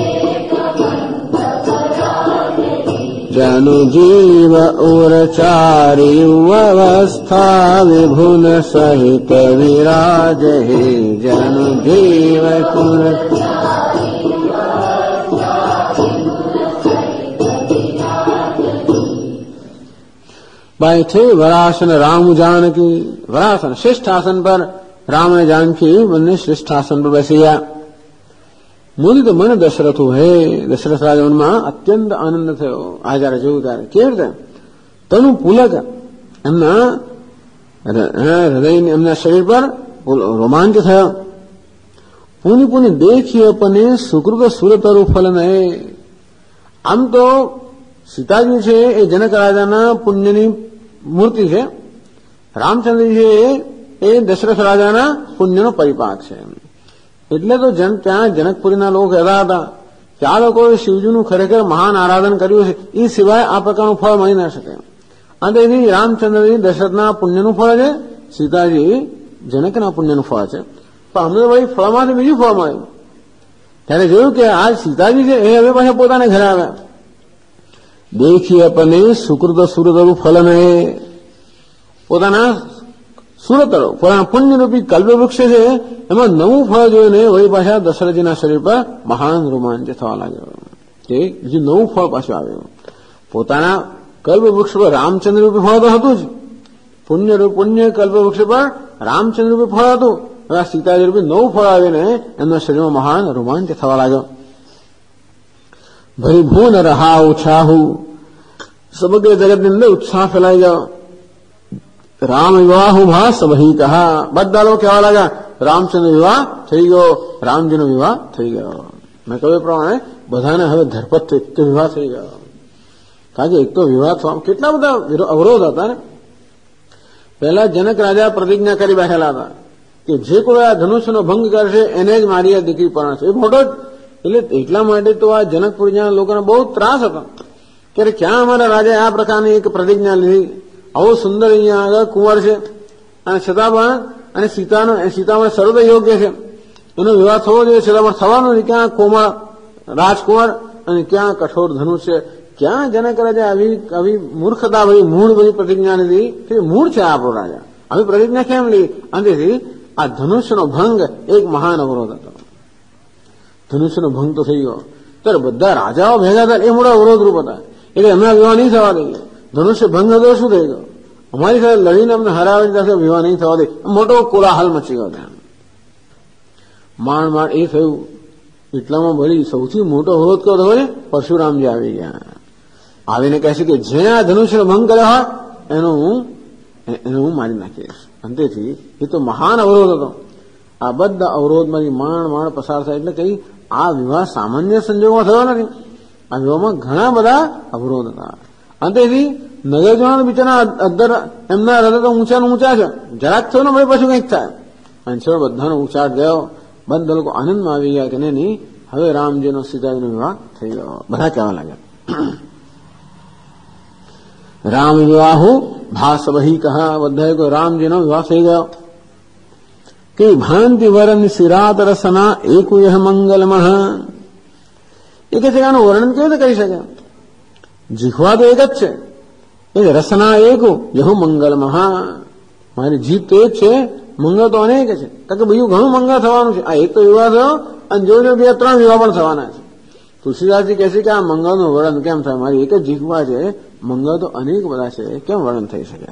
जनु जीव उरचारी अवस्था विभुन सहित विराजहि जनु जीव बैठे वरासन राम जानकी वरासन श्रेष्ठ आसन पर राम ने जानकी બંને શ્રેષ્ઠ આસન પર બેસ્યા મુદિત મન દશરથ હે દશરથ રાજામાં અત્યંત આનંદ થયો આ જયારે જોયું ત્યારે કેવી રીતે તનુ પુલક એમના હૃદય એમના શરીર પર રોમાંચ થયો પુની પુની દેખી અપને સુકૃત સુરતરુ ફલન હે આમ તો સીતાજી છે એ જનક રાજાના પુણ્યની મૂર્તિ છે રામચંદ્રજી છે એ દશરથ રાજાના પુણ્યનો પરિપાક છે એટલે તો ત્યાં જનકપુરીના લોકો કહેતા હતા કે આ લોકોએ શિવજીનું ખરેખર મહાન આરાધન કર્યું છે એ સિવાય આ પ્રકારનું ફળ મળી ન શકે અને તેથી રામચંદ્રજી દશરથના પુણ્યનું ફળ છે સીતાજી જનકના પુણ્યનું ફળ છે પણ અમને ભાઈ ફળમાંથી બીજું ફળ મળ્યું ત્યારે જોયું કે આ સીતાજી છે એ હવે પાછા પોતાને ઘરે આવ્યા દેખી અપને સુકૃત સુરતરુ ફલન હે પોતાના સુરતરો પોતાના પુણ્યરૂપી કલ્પવૃક્ષ છે એમાં નવું ફળ જોઈને વળી પાછા દશરથજીના શરીર પર મહાન રોમાંચ થવા લાગ્યો કે બીજું નવું ફળ પાછું આવ્યું પોતાના કલ્પવૃક્ષ પર રામચંદ્રરૂપી ફળ તો હતું જ પુણ્ય કલ્પવૃક્ષ પર રામચંદ્રરૂપી ફળ હતું હવે સીતાજીરૂપી નવું ફળ આવીને એમના શરીરમાં મહાન રોમાંચ થવા લાગ્યો ભરી ભૂન રહા ઉછાહુ સમગ્ર જગતની અંદર ઉત્સાહ ફેલાઈ ગયો રામ વિવાહ ભાસ વહી કહા બધા લોકો કહેવા લાગ્યા રામચંદ્ર વિવાહ થઈ ગયો રામજીનો વિવાહ થઈ ગયો મેં કહ્યું પ્રમાણે બધાને હવે ધરપત એક તો વિવાહ થઈ ગયો કારણ કે એક તો વિવાહ થવા કેટલા બધા અવરોધ હતા ને પહેલા જનક રાજા પ્રતિજ્ઞા કરી બેઠેલા હતા કે જે કોઈ આ ધનુષ્યનો ભંગ કરશે એને જ મારી આ દીકરી પરણશે એ મોટો એટલે એટલા માટે તો આ જનકપુરના લોકોને બહુ ત્રાસ હતો કે ક્યાં અમારા રાજાએ આ પ્રકારની એક પ્રતિજ્ઞા લીધી આવો સુંદર અહીંયા આગળ કુંવર છે અને છતાં પણ અને સીતામાં સર્વ યોગ્ય છે એનો વિવાહ થવો જોઈએ છતાં પણ થવાનો નહીં ક્યાં કોમળ રાજકુંવર અને ક્યાં કઠોર ધનુષ છે ક્યાં જનક રાજા આવી મૂર્ખતા ભરી મૂળ બધી પ્રતિજ્ઞા લીધી કે મૂળ છે આપણો રાજા આવી પ્રતિજ્ઞા કેમ લીધી અને તેથી આ ધનુષ્યનો ભંગ એક મહાન અવરોધ હતો ધનુષ્યનો ભંગ તો થઈ ગયો ત્યારે બધા રાજાઓ ભેગા હતા એ મોટા અવરોધરૂપ હતા એટલે એમના વિવાહ નહીં થવા દઈએ ધનુષ્ય ભંગ હતો શું થઈ ગયો અમારી સાથે લડીને અમને હરાવીને પાસે વિવાહ નહીં થવા દે મોટો કોલાહલ મચી ગયો ત્યાં માંડ એ થયું એટલામાં વળી સૌથી મોટો અવરોધ કયો થયો છે પરશુરામજી આવી ગયા આવીને કહે છે કે જેને આ ધનુષ્યનો ભંગ કર્યો હોય એનું એને હું મારી નાખીશ. અંતેથી એ તો મહાન અવરોધ હતો. આ બધા અવરોધમાંથી માંડ પસાર થાય. એટલે કઈ આ વિવાહ સામાન્ય સંજોગમાં થયો નથી. આ વિવાહમાં ઘણા બધા અવરોધ હતા. અંતેથી નગરજનો બિચારા અદ્ધર એમના હૃદય તો ઊંચા છે. જરાક થયો ને પછી કંઈક થાય. અને છેલ્લો બધાનો ઉચાટ ગયો. બધા લોકો આનંદમાં આવી ગયા કે નહીં, હવે રામજીનો સીતાજીનો વિવાહ થઈ ગયો. બધા કહેવા લાગ્યા રામ વિવાહો ભાસવહી કહા. બધાએ કોઈ રામજીનો વિવાહ થઈ ગયો. કે ભાંતિ વરણ શિરાત રસના એકુ યહ મંગલમહ. એ કે છે આનું વર્ણન કેવી રીતે કરી શકે? જીહવા તો એક જ છે. એ રસના એકુ યહુ મંગલમહ. મારી જીભ તો એક છે, મંગળ તો અનેક છે. કારણ કે બીજું ઘણું મંગળ થવાનું છે. આ એક તો વિવાહ થયો અને જો 2-3 વિવાહ પણ થવાના છે. તુલસીદાસજી કહે છે કે આ મંગળનું વર્ણન કેમ થાય? મારી એક જ જીહવા છે, મંગળ તો અનેક બધા છે, કેમ વર્ણન થઈ શકે?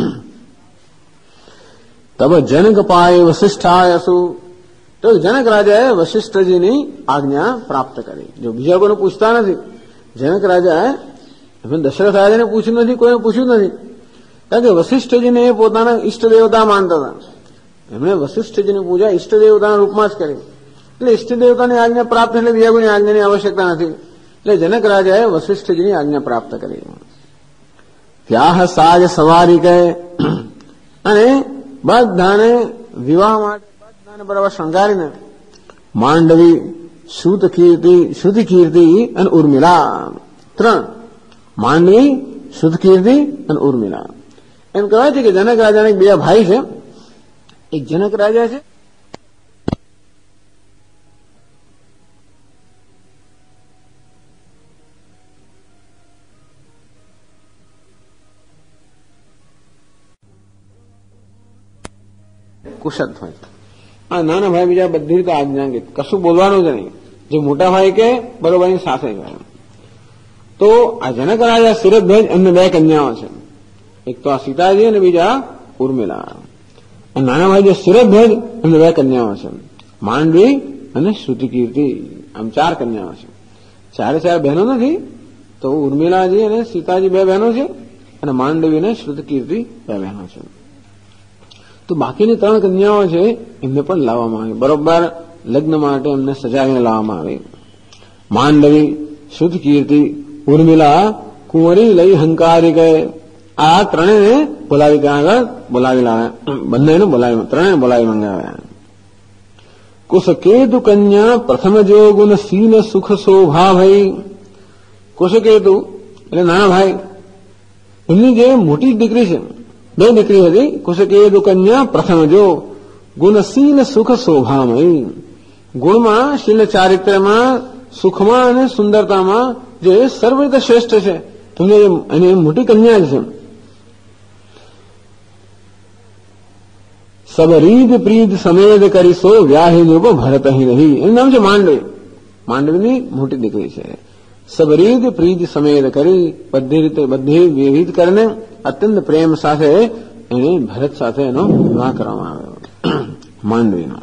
તબ જનક પાય વશિષ્ઠાયસુ. તો જનક રાજાએ વશિષ્ઠજીની આજ્ઞા પ્રાપ્ત કરી. જો બીજા કોઈને પૂછતા નથી. જનક રાજાએ દશરથ રાજાને પૂછ્યું નથી, કોઈને પૂછ્યું નથી. કારણ કે વશિષ્ઠજીને એ પોતાના ઈષ્ટ દેવતા માનતા હતા. એમણે વશિષ્ઠજીની પૂજા ઈષ્ટ દેવતાના રૂપમાં જ કરી. એટલે ઈષ્ટ દેવતાની આજ્ઞા પ્રાપ્ત એટલે બીજા કોઈની આજ્ઞાની આવશ્યકતા નથી. એટલે જનક રાજાએ વશિષ્ઠજીની આજ્ઞા પ્રાપ્ત કરી. ત્યાહ સાજ સવારી કહે. અને બધાને વિવાહ માટે બધાને બરાબર શણગારીને માંડવી, શ્રુતિ કીર્તિ અને ઉર્મિલા, 3 માંડવી, શ્રુત કીર્તિ અને ઉર્મિલા. એમ કહેવાય છે કે જનક રાજાને 2 ભાઈ છે. એક જનક રાજા છે, કુશદ ભાઈ. આ નાના ભાઈ બીજા બધી રીતે આજ્ઞાંકિત, કશું બોલવાનું જ નહીં. જે મોટા ભાઈ કે બરોબરની સાથે ગયા. તો આ જનક રાજા સુરતભેજ એમને 2 કન્યાઓ છે. એક તો આ સીતાજી અને બીજા ઉર્મિલા. અને નાના ભાઈ જે સુરતભેજ એમને 2 કન્યાઓ છે, માંડવી અને શ્રુતિકીર્તિ. આમ 4 કન્યાઓ છે. 4 બહેનો નથી. તો ઉર્મિલાજી અને સીતાજી 2 બહેનો છે, અને માંડવી અને શ્રુતિકીર્તિ 2 બહેનો છે. તો બાકીની 3 કન્યાઓ છે એમને પણ લાવવામાં આવી. બરોબર લગ્ન માટે એમને સજાવીને લાવવામાં આવી. માંડવી, શ્રુતિકીર્તિ, ઉર્મિલા કુંવરી લઈ હંકારી ગયે. આ 3ને બોલાવી ત્યાં આગળ બોલાવી લાવ્યા. બંનેને બોલાવી, 3ને બોલાવી મંગાવ્યા. કુશકેતુ કન્યા પ્રથમ જો ગુણ શીલ સુખ શોભા ભાઈ. કુશકેતુ એટલે નાના ભાઈ, એમની જે મોટી દીકરી છે, 2 દીકરી હતી. કુશકેતુ કન્યા પ્રથમ જો ગુણશીલ સુખ શોભામય. ગુણમાં, શીલ ચારિત્ર્યમાં, સુખમાં અને સુંદરતામાં જે સર્વ રીતે શ્રેષ્ઠ છે એની મોટી કન્યા છે. સબ રીદ પ્રીદ સમેદ કરીશો વ્યાહી રૂપ ભરત અહીં રહી. એનું નામ છે માંડવી. માંડવીની મોટી દીકરી છે. સબ રીદ પ્રીદ સમેદ કરી, બધી વિવિધ કરીને અત્યંત પ્રેમ સાથે એને ભરત સાથે એનો વિવાહ કરવામાં આવ્યો. માંડવીનો.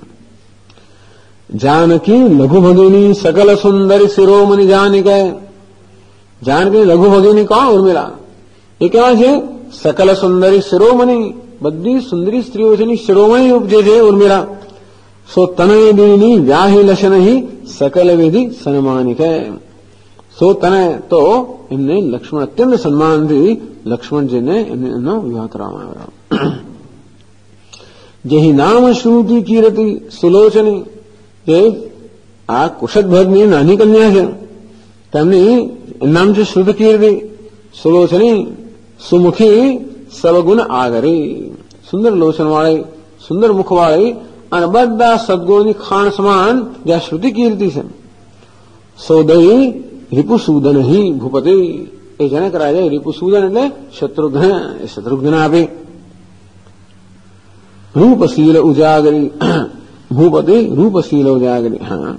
જાનકી લઘુ ભગિની સકલ સુંદરી શિરોમણી જાનિકે. જાનકી લઘુ ભગિની કોણ? ઉર્મિલા. એ કેવા છે? સકલ સુંદરી શિરોમણી, બધી સુંદરી સ્ત્રીઓ છે શિરોમણી રૂપ જે છે ઉર્મિલા. સો તનયદીની વ્યાહી લશનહી સકલ વિધિ સન્માનિકે. સો તને તો એમને લક્ષ્મણ અત્યંત સન્માનથી લક્ષ્મણજીને એમનો વિવાહ કરવામાં આવ્યો. જેહી નામ શ્રુતિ કીર્તિ સુલોચની. જે આ કુશદભરની નાની કન્યા છે, તેમની નામ છે શ્રુતિ કીર્તિ, સુલોચની, સુમુખી, સવગુણ આગરી. સુંદર લોચનવાળી, સુંદર મુખવાળી અને બધા સદગુણની ખાણ સમાન જે શ્રુતિ કીર્તિ છે. સૌદયી રિપુસૂદન હિ ભૂપતિ. એ જનક રાજા રિપુસૂદન એટલે શત્રુઘ્ન, એ શત્રુઘ્ન આપી. રૂપશીલ ઉજાગરી. ભૂપતિ રૂપશીલ ઉજાગરી. હા,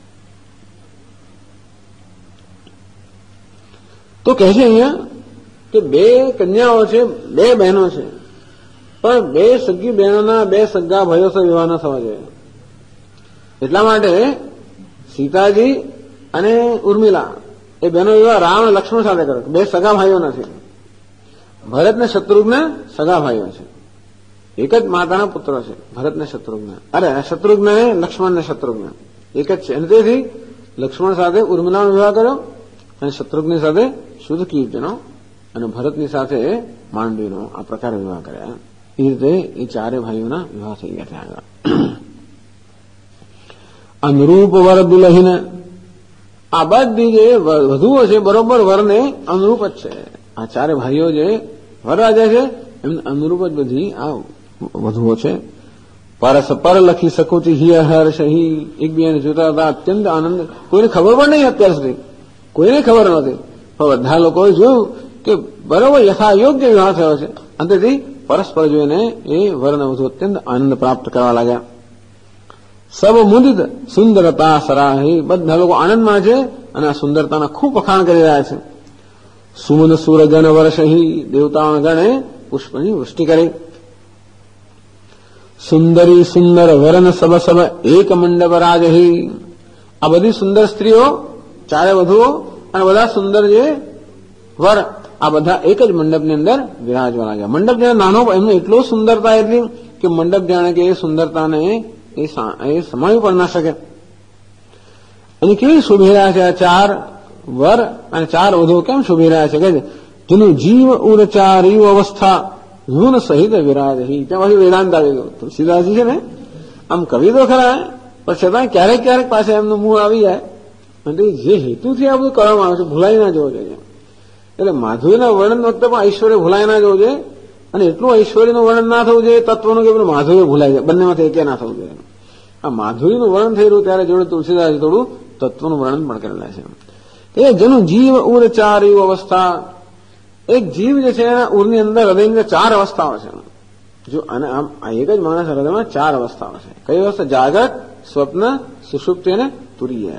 તો કહે છે અહીંયા કે 2 કન્યાઓ છે, 2 બહેનો છે, પણ 2 સગી બહેનોના 2 સગા ભાઈઓ સાથે વિવાહ ન થવા જોઈએ. એટલા માટે સીતાજી અને ઉર્મિલા એ બહેનો વિવાહ રામ અને લક્ષ્મણ સાથે કરે. 2 સગા ભાઈઓ નથી. ભરત ને શત્રુઘ્ન સગા ભાઈઓ છે, એક જ માતાના પુત્ર છે ભરત ને શત્રુઘ્ન. શત્રુઘ્ન લક્ષ્મણ ને શત્રુઘ્ન એક જ છે. અને તેથી લક્ષ્મણ સાથે ઉર્મિલાનો વિવાહ કર્યો અને શત્રુઘ્ની સાથે શુદ્ધકીર્તિનો અને ભરતની સાથે માંડવીનો આ પ્રકારે વિવાહ કર્યા. એ રીતે એ ચારે ભાઈઓના વિવાહ થઈ ગયા ત્યાં. અનુરૂપ વર દુલહીન, આ બધી જે વધુઓ છે બરોબર વરને અનુરૂપ જ છે. આ ચારે ભાઈઓ જે વરરાજા છે એમને અનુરૂપ જ બધી આ વધુઓ છે. પરસ્પર લખી સકુતી હિય હર્ષહી, એકબીજાને જોતા હતા અત્યંત આનંદ. કોઈને ખબર પણ નહીં અત્યાર સુધી, કોઈને ખબર નહોતી, પણ બધા લોકોએ જોયું કે બરોબર યથાયોગ્ય વિવાહ થયો છે. અંતેથી પરસ્પર જોઈને એ વરને વધુ અત્યંત આનંદ પ્રાપ્ત કરવા લાગ્યા. સબ મુદિત સુંદરતા સરાહી, બધા લોકો આનંદમાં છે અને આ સુંદરતાના ખૂબ વખાણ કરી રહ્યા છે. સુમન સુરજન વર્ષહી, દેવતાઓના ગણે પુષ્પની વૃષ્ટિ કરી. સુંદરી સુંદર વરન સબ સબ એક મંડપ રાજહી, આ બધી સુંદર સ્ત્રીઓ ચારે વધુઓ અને બધા સુંદર જે વર આ બધા એક જ મંડપની અંદર વિરાજવા લાગ્યા. મંડપ જાણે નાનો, એમનો એટલો સુંદરતા એટલી કે મંડપ જાણે કે એ સુંદરતાને એ સમાવી પણ ના શકે. અને કેવી શોભી રહ્યા છે આ ચાર વર અને ચાર વધુઓ, કેમ શોભી રહ્યા છે કે જેનું જીવ ઉરચારી અવસ્થા ગુણ સહિત વિરાજહી. ત્યાં પછી વેદાંત આવી ગયો. તુલસીદાસજી છે ને આમ કવિ તો ખરા, પણ છતાં ક્યારેક ક્યારેક પાસે એમનું મૂળ આવી જાય. અને જે હેતુથી આ બધું કરવામાં આવે છે ભૂલાઈ ના જવો જોઈએ. એટલે માધુરીના વર્ણન વખતે પણ ઐશ્વર્ય ભૂલાય ના જવું જોઈએ અને એટલું ઐશ્વર્યનું વર્ણન ના થવું જોઈએ તત્વનું કે માધુર્ય ભૂલાઈ જાય, બંનેમાંથી એકે ના થવું જોઈએ. આ માધુરીનું વર્ણન થઈ રહ્યું ત્યારે જોડે તુલસીદાસ થોડું તત્વનું વર્ણન પણ કરેલા છે. એ જેનું જીવ ઉર ચાર એવી અવસ્થા, એક જીવ જે છે એના ઉરની અંદર હૃદયની અંદર ચાર અવસ્થાઓ છે. જો અને આમ એક જ માણસ હૃદયમાં ચાર અવસ્થાઓ છે. કઈ અવસ્થા? જાગૃત, સ્વપ્ન, સુષુપ્તિ અને તુરીય.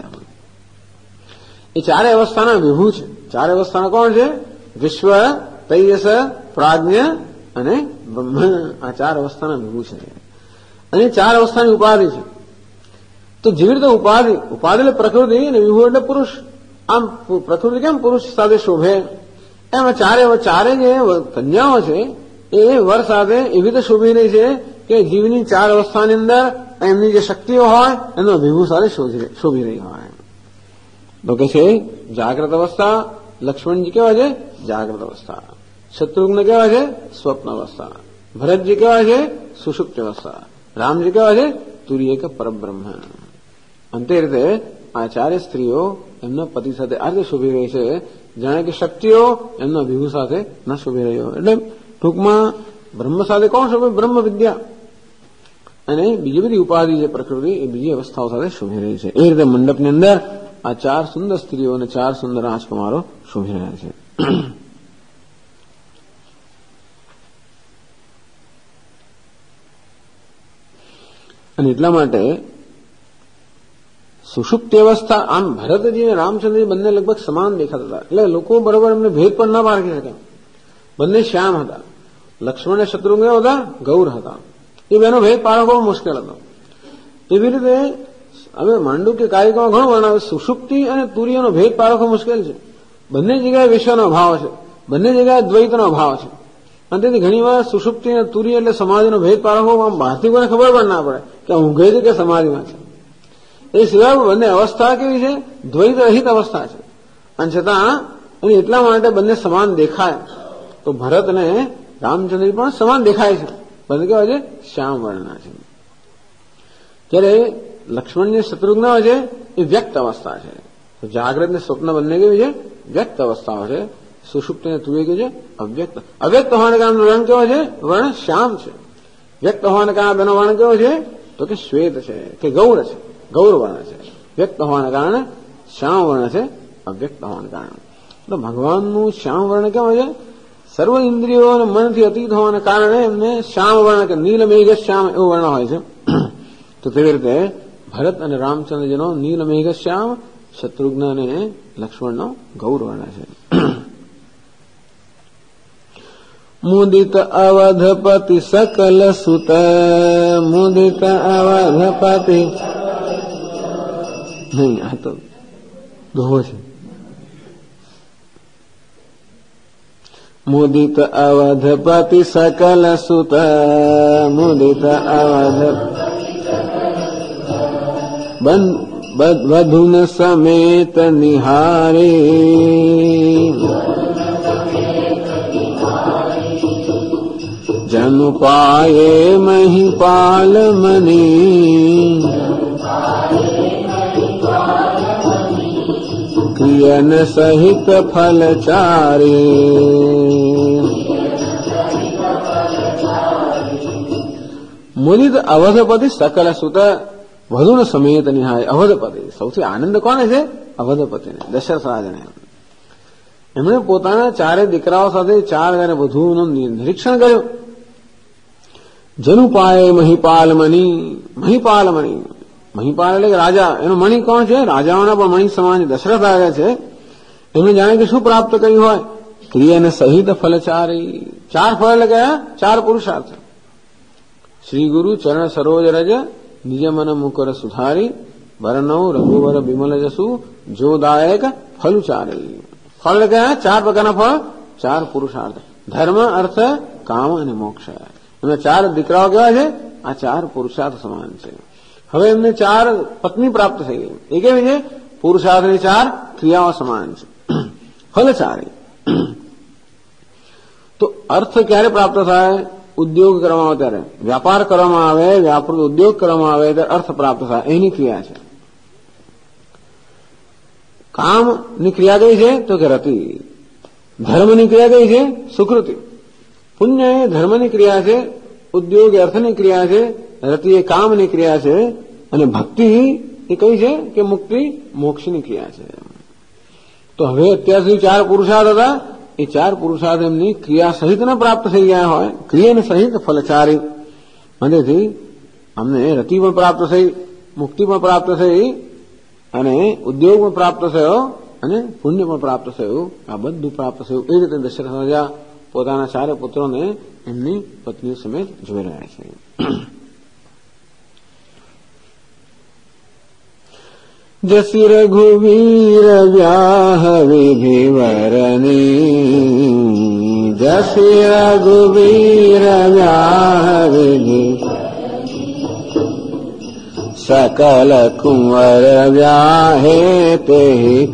એ ચારે અવસ્થાના વિભુ છે. ચારે અવસ્થાના કોણ છે? વિશ્વ, તૈજસ, પ્રાજ્ઞ અને બ્રહ્મ. આ ચાર અવસ્થાના વિભુ છે અને ચાર અવસ્થાની ઉપાધિ છે. તો જેવી રીતે ઉપાધિ એટલે પ્રકૃતિ અને વિભુ એટલે પુરુષ. આમ પ્રકૃતિ કેમ પુરુષ સાથે શોભે એમ ચારે જે કન્યાઓ છે એ વર સાથે એવી રીતે શોભી રહી છે કે જીવની ચાર અવસ્થાની અંદર એમની જે શક્તિઓ હોય એનો વિભુ સાથે શોભી રહી હોય. તો કે છે જાગ્રત અવસ્થા, લક્ષ્મણજી કેવા છે? જાગ્રત અવસ્થા. શત્રુઘ્ન કેવા છે? સ્વપ્ન અવસ્થા. ભરતજી કેવા છે? સુષુપ્ત અવસ્થા. રામજી કેવા છે? તુરીય કે પરબ્રહ્મ. અંતે રીતે આ ચારે સ્ત્રીઓ એમના પતિ સાથે આ રીતે શોભી રહી છે જાણે કે શક્તિઓ એમના વિભુ સાથે ન શોભી રહ્યો. એટલે ટૂંકમાં બ્રહ્મ સાથે કોણ શોભે? બ્રહ્મ વિદ્યા અને બીજી બધી ઉપાધિ જે પ્રકૃતિ એ બીજી અવસ્થાઓ સાથે શોભી રહી છે. એ રીતે મંડપની અંદર આ ચાર સુંદર સ્ત્રીઓ અને ચાર સુંદર રાજકુમારો શોભી રહ્યા છે. અને એટલા માટે સુષુપ્તિ અવસ્થા, આમ ભરતજી અને રામચંદ્રજી બંને લગભગ સમાન દેખાતા હતા. એટલે લોકો બરોબર એમને ભેદ પણ ના પારખી શકે. બંને શ્યામ હતા. લક્ષ્મણ અને શત્રુઘ્ન હતા ગૌર હતા. એ બેનો ભેદ પારખવો મુશ્કેલ હતો. એવી રીતે હવે માંડુક્ય કારિકામાં ઘણું વર્ણવે. સુષુપ્તિ અને તુરીયનો ભેદ પારખવો મુશ્કેલ છે. બંને જગ્યાએ વિશ્વનો અભાવ છે, બંને જગ્યાએ દ્વૈતનો અભાવ છે. અને તેથી ઘણી વાર સુષુપ્તિ અને તુરીય એટલે સમાધિનો ભેદ પારખવો આમ બહારથી કોઈને ખબર પણ ના પડે કે ઊંઘે છે કે સમાધિમાં છે. એ સિવાય બંને અવસ્થા કેવી છે? દ્વૈત રહિત અવસ્થા છે. અને છતાં અને એટલા માટે બંને સમાન દેખાય. તો ભરત અને રામચંદ્ર પણ સમાન દેખાય છે. બંને કેવા છે? શ્યામ વર્ણના છે. જ્યારે લક્ષ્મણ ને શત્રુઘ્ન છે એ વ્યક્ત અવસ્થા છે. તો જાગ્રત ને સ્વપ્ન બંને કેવી છે? વ્યક્ત અવસ્થાઓ છે. સુષુપ્ત ને તુરીય કેવું છે? અવ્યક્ત. અવ્યક્ત હોવાને કારણે વર્ણ કેવો છે? વર્ણ શ્યામ છે. વ્યક્ત હોવાને કારણે બેનો વર્ણ કેવો છે? તો કે શ્વેત છે કે ગૌર છે, ગૌર વર્ણ છે. વ્યક્ત હોવાને કારણે શ્યામ વર્ણ છે, અવ્યક્ત હોવાને કારણે. તો ભગવાનનું શ્યામ વર્ણ કેવો છે? સર્વ ઇન્દ્રિયો અને મનથી અતીત હોવાને કારણે એમને શ્યામ વર્ણ કે નીલમેઘ શ્યામ એવો વર્ણ હોય છે. તો તેવી રીતે ભરત અને રામચંદ્રજીનો નીલમેઘ શ્યામ, શત્રુઘ્ન અને લક્ષ્મણનો ગૌર વર્ણ છે. મુદિત અવધપતિ સકલ સુત, મુદિત અવધપતિ નહીં, આ તો દોહો છે. मुदित अवधपति सकल सुत, मुदित अवध वधुन समेत निहारे, जनु पाये महिपाल मणि, क्रियन सहित फल चारे। मुदित अवधपति सकल सुत વધુને સમેત નિહાય. અવધપતિ સૌથી આનંદ કોને છે? અવધપતિને, દશરથ રાજાને. એમણે પોતાના ચારે દીકરાઓ સાથે 4 હજાર વધુનું નિરીક્ષણ કર્યું. જનુ પાયે મહિપાલ મણી, મહિપાલ મણી, મહિપાલ એટલે રાજા, એનો મણી કોણ છે? રાજાઓના પણ મણી સમાન દશરથ રાજા છે. એમણે જાણે કે શું પ્રાપ્ત કર્યું હોય? ક્રિયાને સહિત ફલચારી. 4 ફળ એટલે કયા? 4 પુરુષાર્થ. શ્રી ગુરુ ચરણ સરોજ રજ, નિજ મન મુકર સુધારી, વરનૌ રઘુવર બિમલ જસુ, જોદાયક ફલુચારી. ફળ કયા? 4 પ્રકારના ફળ, 4 પુરુષાર્થ, ધર્મ, અર્થ, કામ અને મોક્ષ. એમને 4 દીકરાઓ કેવા છે? આ 4 પુરુષાર્થ સમાન છે. હવે એમને 4 પત્ની પ્રાપ્ત થઈ ગઈ. એ કેવી છે? પુરુષાર્થની 4 ક્રિયાઓ સમાન છે. ફલચારી. તો અર્થ ક્યારે પ્રાપ્ત થાય? ઉદ્યોગ કરવામાં આવે ત્યારે, વ્યાપાર કરવામાં આવે, વ્યાપાર ઉદ્યોગ કરવામાં આવે ત્યારે અર્થ પ્રાપ્ત થાય, એની ક્રિયા છે. કામની ક્રિયા કઈ છે? તો કે રતિ. ધર્મની ક્રિયા કઈ છે? સુકૃતિ. પુણ્ય એ ધર્મની ક્રિયા છે, ઉદ્યોગ એ અર્થની ક્રિયા છે, રતિ એ કામની ક્રિયા છે, અને ભક્તિ એ કઈ છે? કે મુક્તિ મોક્ષની ક્રિયા છે. તો હવે અત્યાર સુધી 4 પુરુષાર્થ હતા, એ 4 પુરુષાર્થ એમની ક્રિયા સહિત ન પ્રાપ્ત થઈ ગયા હોય, ક્રિયાને સહિત ફલચારી. તેથી અમને રતિ પણ પ્રાપ્ત થઈ, મુક્તિ પણ પ્રાપ્ત થઈ, અને ઉદ્યોગ પણ પ્રાપ્ત થયો, અને પુણ્ય પણ પ્રાપ્ત થયું. આ બધું પ્રાપ્ત થયું. એ રીતે દશરથ રાજા પોતાના 4 પુત્રોને એમની પત્ની સમેત જોઈ રહ્યા છે. જસી રઘુવીર વ્યાહ વિધિવરની, જસી રઘુવીર વ્યાહ વિધિ, सकल कुंवर व्याहे ते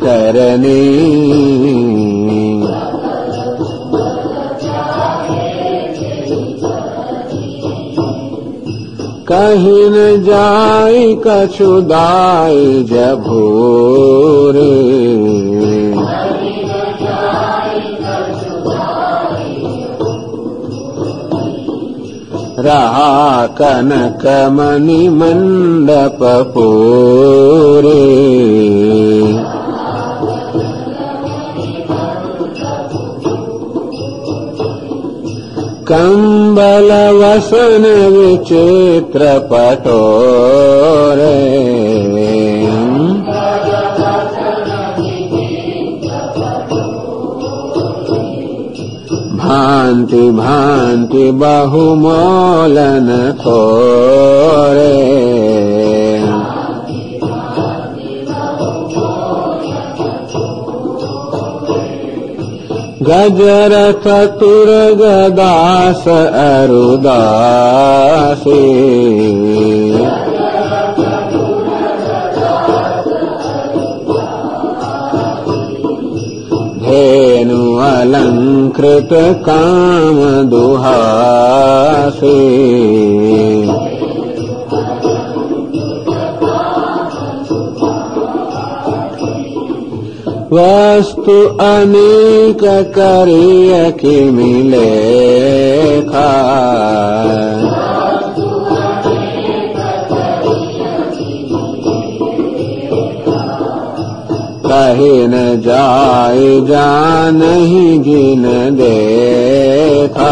करनी, कहीं न जाय कछु दाय जभोरे, रहा कनक मणि मंडप पूरे, कंबल वसन विचित्र पटोरे, भांति भांति बहुमोलन थोरे, गजरथ तुर गदास अरुदासी, धेनु अलंकृत काम दुहासी, वस्तु अनेक करिय कि मिले खा, कहे न जाय जानहि जिन देखा,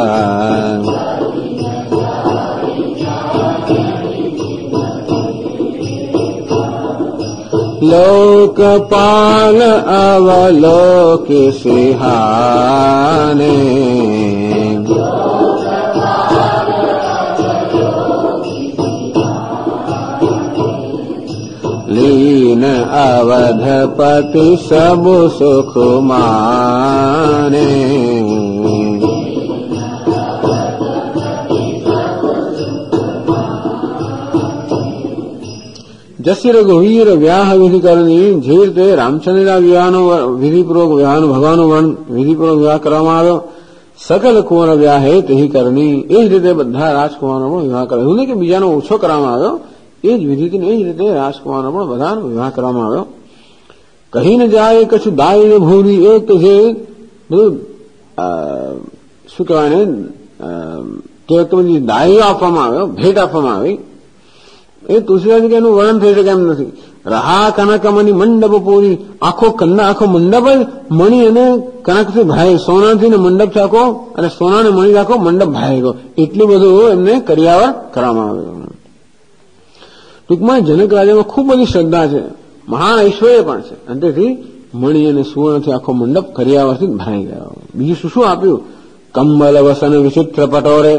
लोकपाल अवलोक सिहाने, लीन अवधपति सब सुख माने, જસ્ય રઘુવીર વ્યાહ વિધિ કરણી, જે રીતે રામચંદ્રના વિવાહનો વિધિપૂર્વક વિવાહનો ભગવાનનો વર્ણ વિધિપૂર્વક વિવાહ કરવામાં આવ્યો, સકલ કુંવર વ્યાહે તે કરણી, એ જ રીતે બધા રાજકુમારનો પણ વિવાહ કર્યો. એવું નહીં કે બીજાનો ઓછો કરવામાં આવ્યો, એ જ વિધિથી એ જ રીતે રાજકુમારનો પણ બધાનો વિવાહ કરવામાં આવ્યો. કહી ન જાય કશું દાય ને ભૂરી, એક તો જે બધું શું કહેવાય ને તે બધી દાયો આપવામાં આવ્યો, ભેટ આપવામાં આવી, એ તુલસીદાસ કે એનું વર્ણન થઈ શકે એમ નથી. રહા કનકમની મંડપ પૂરી, આખો મંડપ જ મણી અને કનકથી ભાઈ, સોનાથી ને મંડપ ચાખો અને સોના ને મણી રાખો, મંડપ ભાઈ ગયો, એટલું બધું એમને કર્યાવર કરવામાં આવ્યું. ટૂંકમાં જનક રાજામાં ખૂબ બધી શ્રદ્ધા છે, મહાન ઐશ્વર્ય પણ છે, અને તેથી મણી અને સુવર્ણથી આખો મંડપ કર્યાવરથી ભરાઈ ગયો. બીજું શું શું આપ્યું? કંબલ વસન વિચિત્ર પટોરે,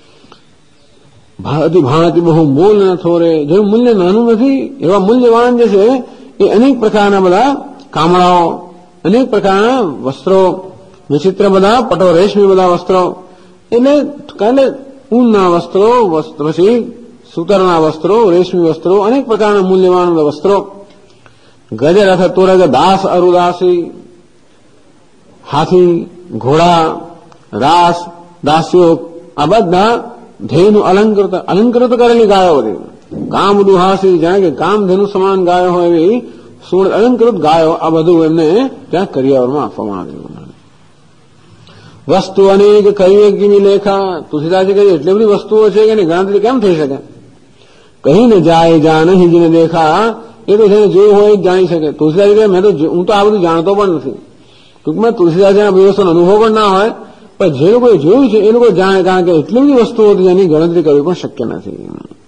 ભાંતિ ભાંતિ બહુ મોલ ન થોરે, જેનું મૂલ્ય નાનું નથી એવા મૂલ્યવાન જે છે એ અનેક પ્રકારના બધા કામળાઓ, અનેક પ્રકારના વસ્ત્રો, વિચિત્ર બધા પટો, રેશમી બધા વસ્ત્રો, એટલે ઊનના વસ્ત્રો, પછી સૂતરના વસ્ત્રો, રેશમી વસ્ત્રો, અનેક પ્રકારના મૂલ્યવાન વસ્ત્રો. ગજરથ તુરગ દાસ અરુદાસી, હાથી, ઘોડા, રાસ, દાસીઓ, આ બધા ધેનું અલંકૃત કરેલી ગાયો હતી. કામ દુહાસી, જાણે કે કામધેનુ સમાન ગાયો હોય એવી સોળ અલંકૃત ગાયો, આ બધું એમને ત્યાં કરિયાવરમાં આપવામાં આવ્યું. વસ્તુ અનેક કહીએ કિમી લેખા, તુલસીદાસજી કહે એટલી બધી વસ્તુઓ છે કે એની ગણતરી કેમ થઈ શકે? કહી ને જાય જાન હિજને દેખા, એ તો જેને જોયું હોય જ જાણી શકે. તુલસીદાસ કહે હું તો આ બધું જાણતો પણ નથી. ટૂંકમાં તુલસીદાસના દિવસોનો અનુભવ પણ ના હોય, પણ જે લોકોએ જોયું છે એ લોકો જાણે, કારણ કે એટલી બધી વસ્તુઓ હતી જેની ગણતરી કરવી પણ શક્ય નથી.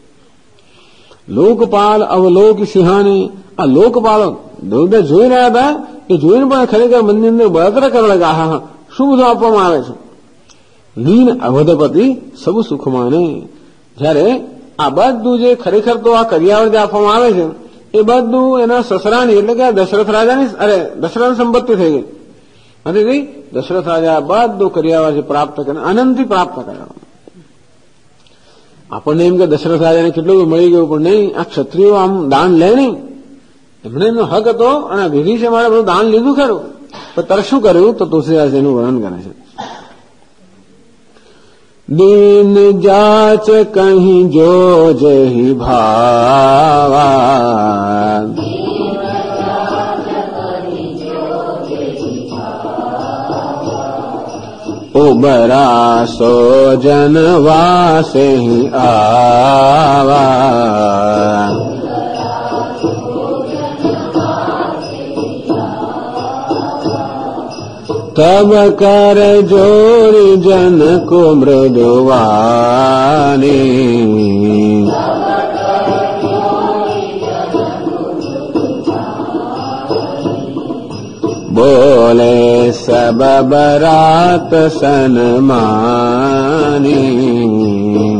લોકપાલ અવલોક સિંહાની, આ લોકપાલો બધા જોઈ રહ્યા હતા, એ જોઈને પણ ખરેખર મનની અંદર બળતરા કરવા લાગ્યા, હા શું બધું આપવામાં આવે છે. લીન અવધપતિ સબ સુખમાને, જયારે આ બધું જે ખરેખર તો આ કરિયાવર જે આપવામાં આવે છે એ બધું એના સસરાની, એટલે કે દશરથ રાજાની, દશરથ સંપત્તિ થઈ ગઈ. અને દશરથ રાજા બધું કરિયાવર જે પ્રાપ્ત કરે, આનંદથી પ્રાપ્ત કર્યા. આપણને એમ કે દશરથ રાજાને કેટલું મળી ગયું, પણ નહીં, આ ક્ષત્રિયો આમ દાન લે નહીં, એમને એમનો હક હતો અને વિધિ છે મારે બધું દાન લીધું ખરું, પણ તરત શું કર્યું? તો તુલસીદાસ એનું વર્ણન કરે છે. દીન જાચ કહી જો જહી ભાવા, ઉબરા સો જન વાસે આવા, તબ કર જોરી જન કો મૃદુવાની, બોલે સબ બરાત સન્માની,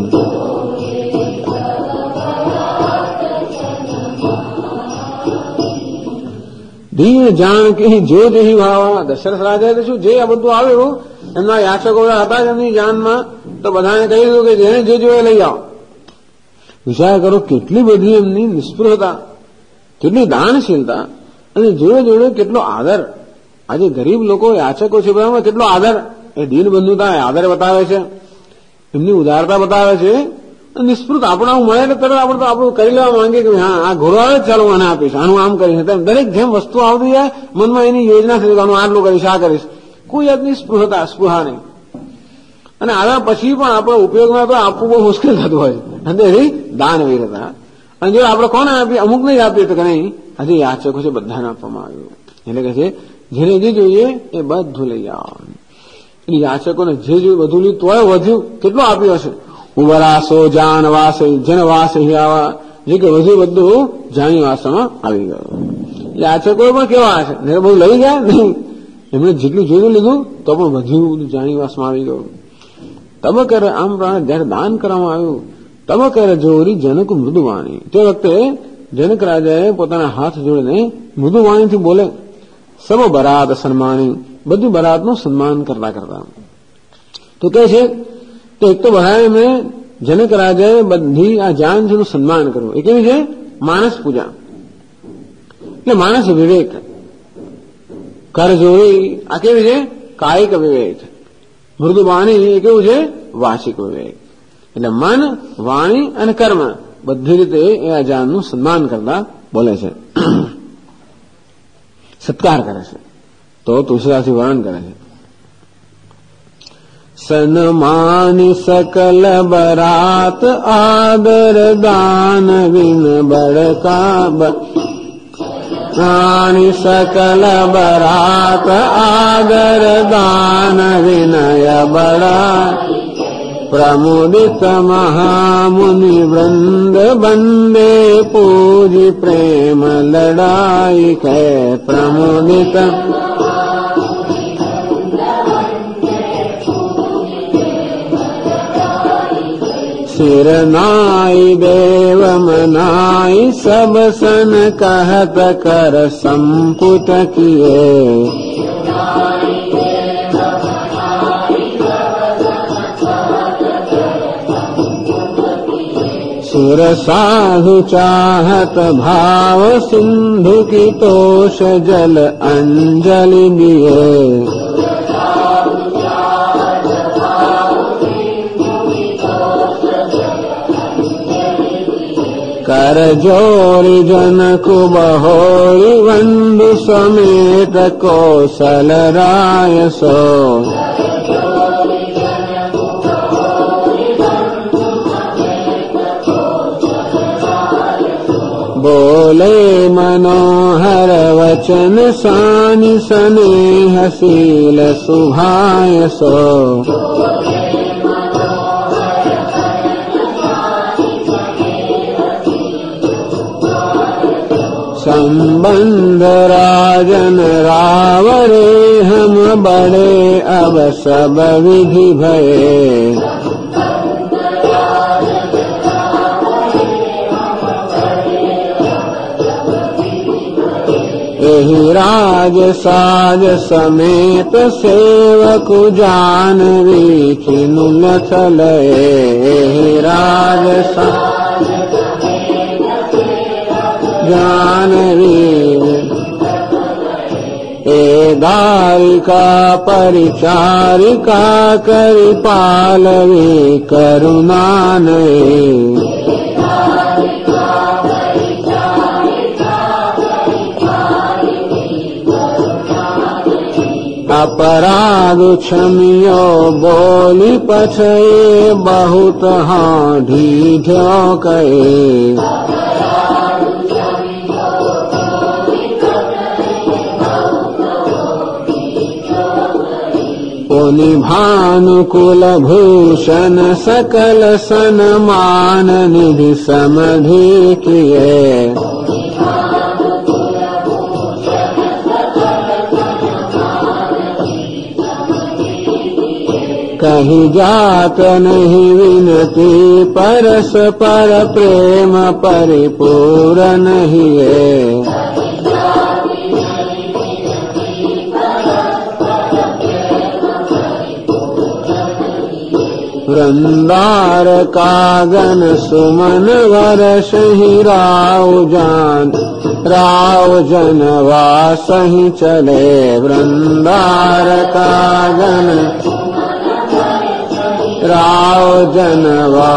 ધીર જાણ કે જો જહી ભાવા. દશરથ રાજાએ શું જે આ બધું આવ્યું એમના યાચકો હતા એમની જાનમાં, તો બધાને કહી દીધું કે જેને જે જોઈએ લઈ આવો. વિચાર કરો કેટલી બધી એમની નિષ્ફળતા, કેટલી દાનશીલતા, અને જોડે જોડે કેટલો આદર. આજે ગરીબ લોકો યાચકો છે બધામાં કેટલો આદર, એ દીનબંધુતા આદર બતાવે છે, એમની ઉદારતા બતાવે છે. નિષ્પૃત આપણે આવું મળે તરત આપણે તો આપણું કરી લેવા માંગે કે હા આ ઘોડો આવે ચાલો મને આપીશ, આનું આમ કરીશ. દરેક જેમ વસ્તુ આવતી જાય મનમાં એની યોજના થઈ આનું આટલું કરીશ, આ કરીશ, કોઈ જાતની સ્પૃહા નહીં. અને આવ્યા પછી પણ આપણો ઉપયોગમાં તો આપવું બહુ મુશ્કેલ થતું હોય છે. અને દાનવીરતા. અને જો આપણે કોને આપીએ, અમુક નહીં આપીએ તો કે નહીં, હજી યાચકો છે બધાને આપવામાં આવ્યું. એટલે કે છે જેને જે જોઈએ એ બધું લઈ આવો. એટલે યાચકોને જે જોયું બધું લીધું તોય વધ્યું, કેટલું આપ્યું હશે. ઉબરાસો જાન વાસે જન વાસે આવા, જે કે વધુ બધું જાણી વાસમાં આવી ગયું. યાચકો પણ કેવા છે, બધું લઈ ગયા નહીં, એમણે જેટલું જોયું લીધું તો પણ વધુ બધું જાણી વાસમાં આવી ગયું. તબ કરે આમ જયારે દાન કરવામાં આવ્યું, તબ કરે જોરી જનક મૃદુવાણી. તે વખતે જનક રાજાએ પોતાના હાથ જોડીને મૃદુવાણીથી બોલે, સબ બરાત સન્માની, બધું બરાતનું સન્માન કરતા કરતા. તો કહે છે તો એક તો બધા એમણે જનક રાજાએ બધી આ જાનજીનું સન્માન કર્યું. એ કેવી છે? માનસ પૂજા એટલે માનસ વિવેક. કરજોડી આ કેવી છે? કાયિક વિવેક. મૃદુ વાણી એ કેવું છે? વાચિક વિવેક. એટલે મન, વાણી અને કર્મ બધી રીતે એ આચાર્યનું સન્માન કરતા બોલે છે, સત્કાર કરે છે. તો તુલસીદાસજી વર્ણન કરે છે. સન્માની સકલ બરાત આદર દાન વિન બડકા રાણી સકલ બરાત આદર દાન વિનય બડા પ્રમુદિત મહામુનિ વૃંદ બંદે પૂજી પ્રેમ લડાઈ કે પ્રમુદિત सिर नाई देव मनाई सब सन कहत कर संपुट किए सुर साधु चाहत भाव सिंधु की तोष जल अंजलि दिए कर जोरी जनक बहोरी वंदु समेत कौशल राय सो बोले मनोहर वचन सानि स्नेहशील सुभाय सो संबंध राजन रावरे हम बड़े अब सब विधि भये एहि राज साज समेत सेवक जान वीखिनु लथले एहि राज जानवी ए दारिका परिचारिका करि पालवी करुणानये अपराध क्षमियो बोली पछये बहुत हाँ ढीठो कहे पुनि भानुकुल भूषण सकल सन्मान निधि समधि किए कहीं जात नहीं विनती परस पर प्रेम परिपूर्ण ही है वृंदार कागन सुमन वर्ष ही राव जनवा सही चले वृंदार कागन राव जनवा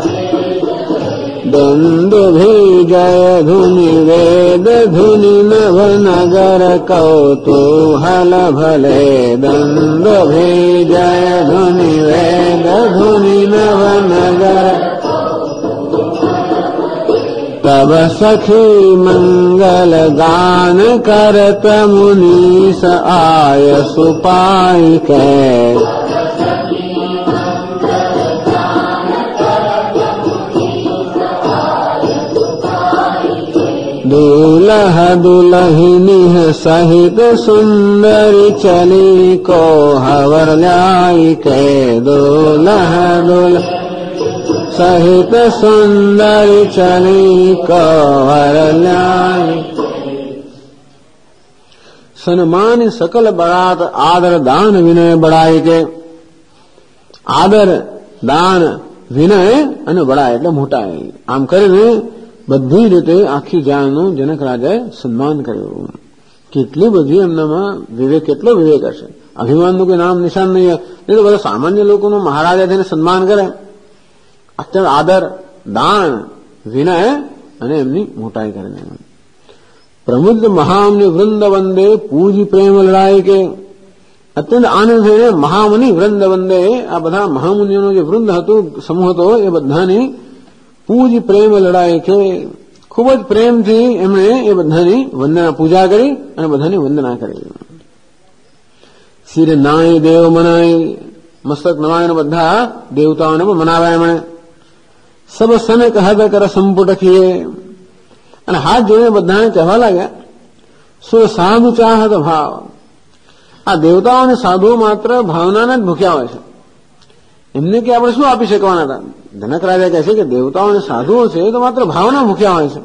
दुंदुभि जय धुनि वेद धुनि नभ नगर कौतूहल भले दुंदुभि जय धुनि वेद धुनि नभ नगर तब सखी मंगल गान करत मुनीस आय सुपाई के दूल्ह दुल्हिनी सहित सुंदरी चली को हवर लाई के दूल्ह दुल्ह सहित सुंदरी चली को हवर लाई सन्मान सकल बरात आदर दान विनय बड़ाई के आदर दान विनय અને બળાય એટલે મોટા આમ કરીને બધી રીતે આખી જાણનું જનક રાજાએ સન્માન કર્યું. કેટલી બધી એમનામાં વિવેક, કેટલો વિવેક હશે. અભિમાનનું કોઈ નામ નિશાન નહીં. નહીં તો બધા સામાન્ય લોકોનું મહારાજા થઈને સન્માન કરે. અત્યંત આદર, દાન, વિનય અને એમની મોટાઈ કરીને પ્રબુદ્ધ મહામુનિ વૃંદ વંદે પૂજી પ્રેમ લડાય કે અત્યંત આનંદ થઈને મહામુનિ વૃંદ વંદે આ બધા મહામુનિઓનો જે વૃંદ હતું, સમૂહ હતો, એ બધાની પૂજી પ્રેમ લડાય કે ખૂબ જ પ્રેમથી એમણે એ બધાની વંદના, પૂજા કરી અને બધાની વંદના કરી. શિર નાય દેવ મનાય, મસ્તક નવાઈને બધા દેવતાઓને પણ મનાવ્યા એમણે. સબ સને કહદ કર સંપુટ કીએ અને હાથ જોઈને બધાને કહેવા લાગ્યા, સુર સાધુ ચાહત ભાવ. આ દેવતાઓ અને સાધુઓ માત્ર ભાવનાના જ ભૂખ્યા હોય છે. એમને કે આપણે શું આપી શકવાના હતા? જનક રાજા કહે છે કે દેવતાઓ અને સાધુઓ છે તો માત્ર ભાવના ભૂખ્યા હોય છે.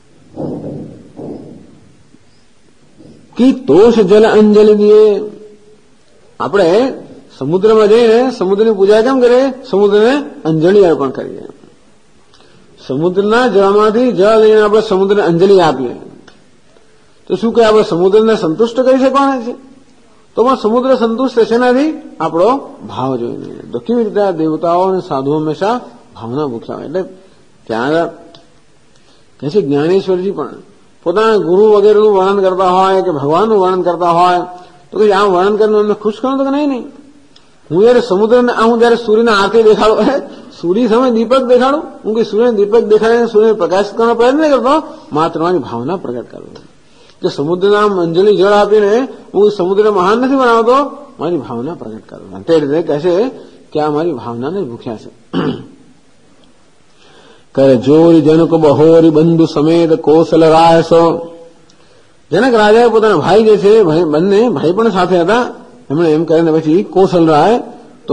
કી તોષ જલ અંજલિ દીએ. આપણે સમુદ્રમાં જઈને સમુદ્રની પૂજા કેમ કરીએ? સમુદ્રને અંજલિ અર્પણ કરીએ. સમુદ્રના જળમાંથી જળ લઈને આપણે સમુદ્રને અંજલિ આપીએ તો શું કહે? આપણે સમુદ્રને સંતુષ્ટ કરી શકવાના છે? તો પણ સમુદ્ર સંતુષ્ટ થશે નથી આપણો ભાવ જોઈને. તો કેવી રીતે આ દેવતાઓ અને સાધુઓ હંમેશા ભાવના ભૂખ્યા હોય. એટલે ત્યાં કહે છે જ્ઞાનેશ્વરજી પણ પોતાના ગુરુ વગેરેનું વર્ણન કરતા હોય કે ભગવાનનું વર્ણન કરતા હોય તો કે આમ વર્ણન કરીને અમને ખુશ કરો તો કે નહીં. હું જયારે સમુદ્રને હું જયારે સૂર્યના આરતી દેખાડું, સૂર્ય સામે દીપક દેખાડું, હું કઈ સૂર્યને દીપક દેખાડીને સૂર્યને પ્રકાશિત કરવાનો પ્રયત્ન નહીં કરતો, માત્ર મારી ભાવના પ્રગટ કરું. કે સમુદ્રના અંજલિ જળ આપીને હું સમુદ્ર મહાન નથી બનાવતો, મારી ભાવના પ્રગટ કરું. તે રીતે કહેશે કે આ મારી ભાવનાને ભૂખ્યા છે. કરે જોરી જનક બહોરી બંધુ સમેત કૌશલ રાયસો. જનક રાજાએ પોતાના ભાઈ જે છે, બંને ભાઈ પણ સાથે હતા. એમણે એમ કરીને પછી કૌશલ રાય તો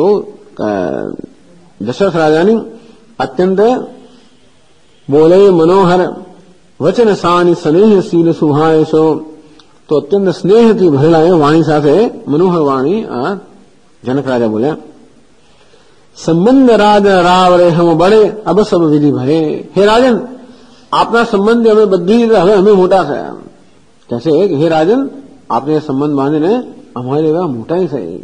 દશરથ રાજાની અત્યંત બોલે મનોહર વચન સાની સ્નેહશીલ સુભાયસો. તો અત્યંત સ્નેહથી ભરેલા એ વાણી સાથે મનોહર વાણી આ જનક રાજા બોલ્યા. સંબંધ રાજ રાવ રે હમ બળે અબ સબ વિધિ ભરે. હે રાજન, આપના સંબંધ અમે બધી રીતે હવે અમે મોટા થયા. કહેશે કે હે રાજન, આપને સંબંધ બાંધીને અમારે એવા મોટાઈ થઈ.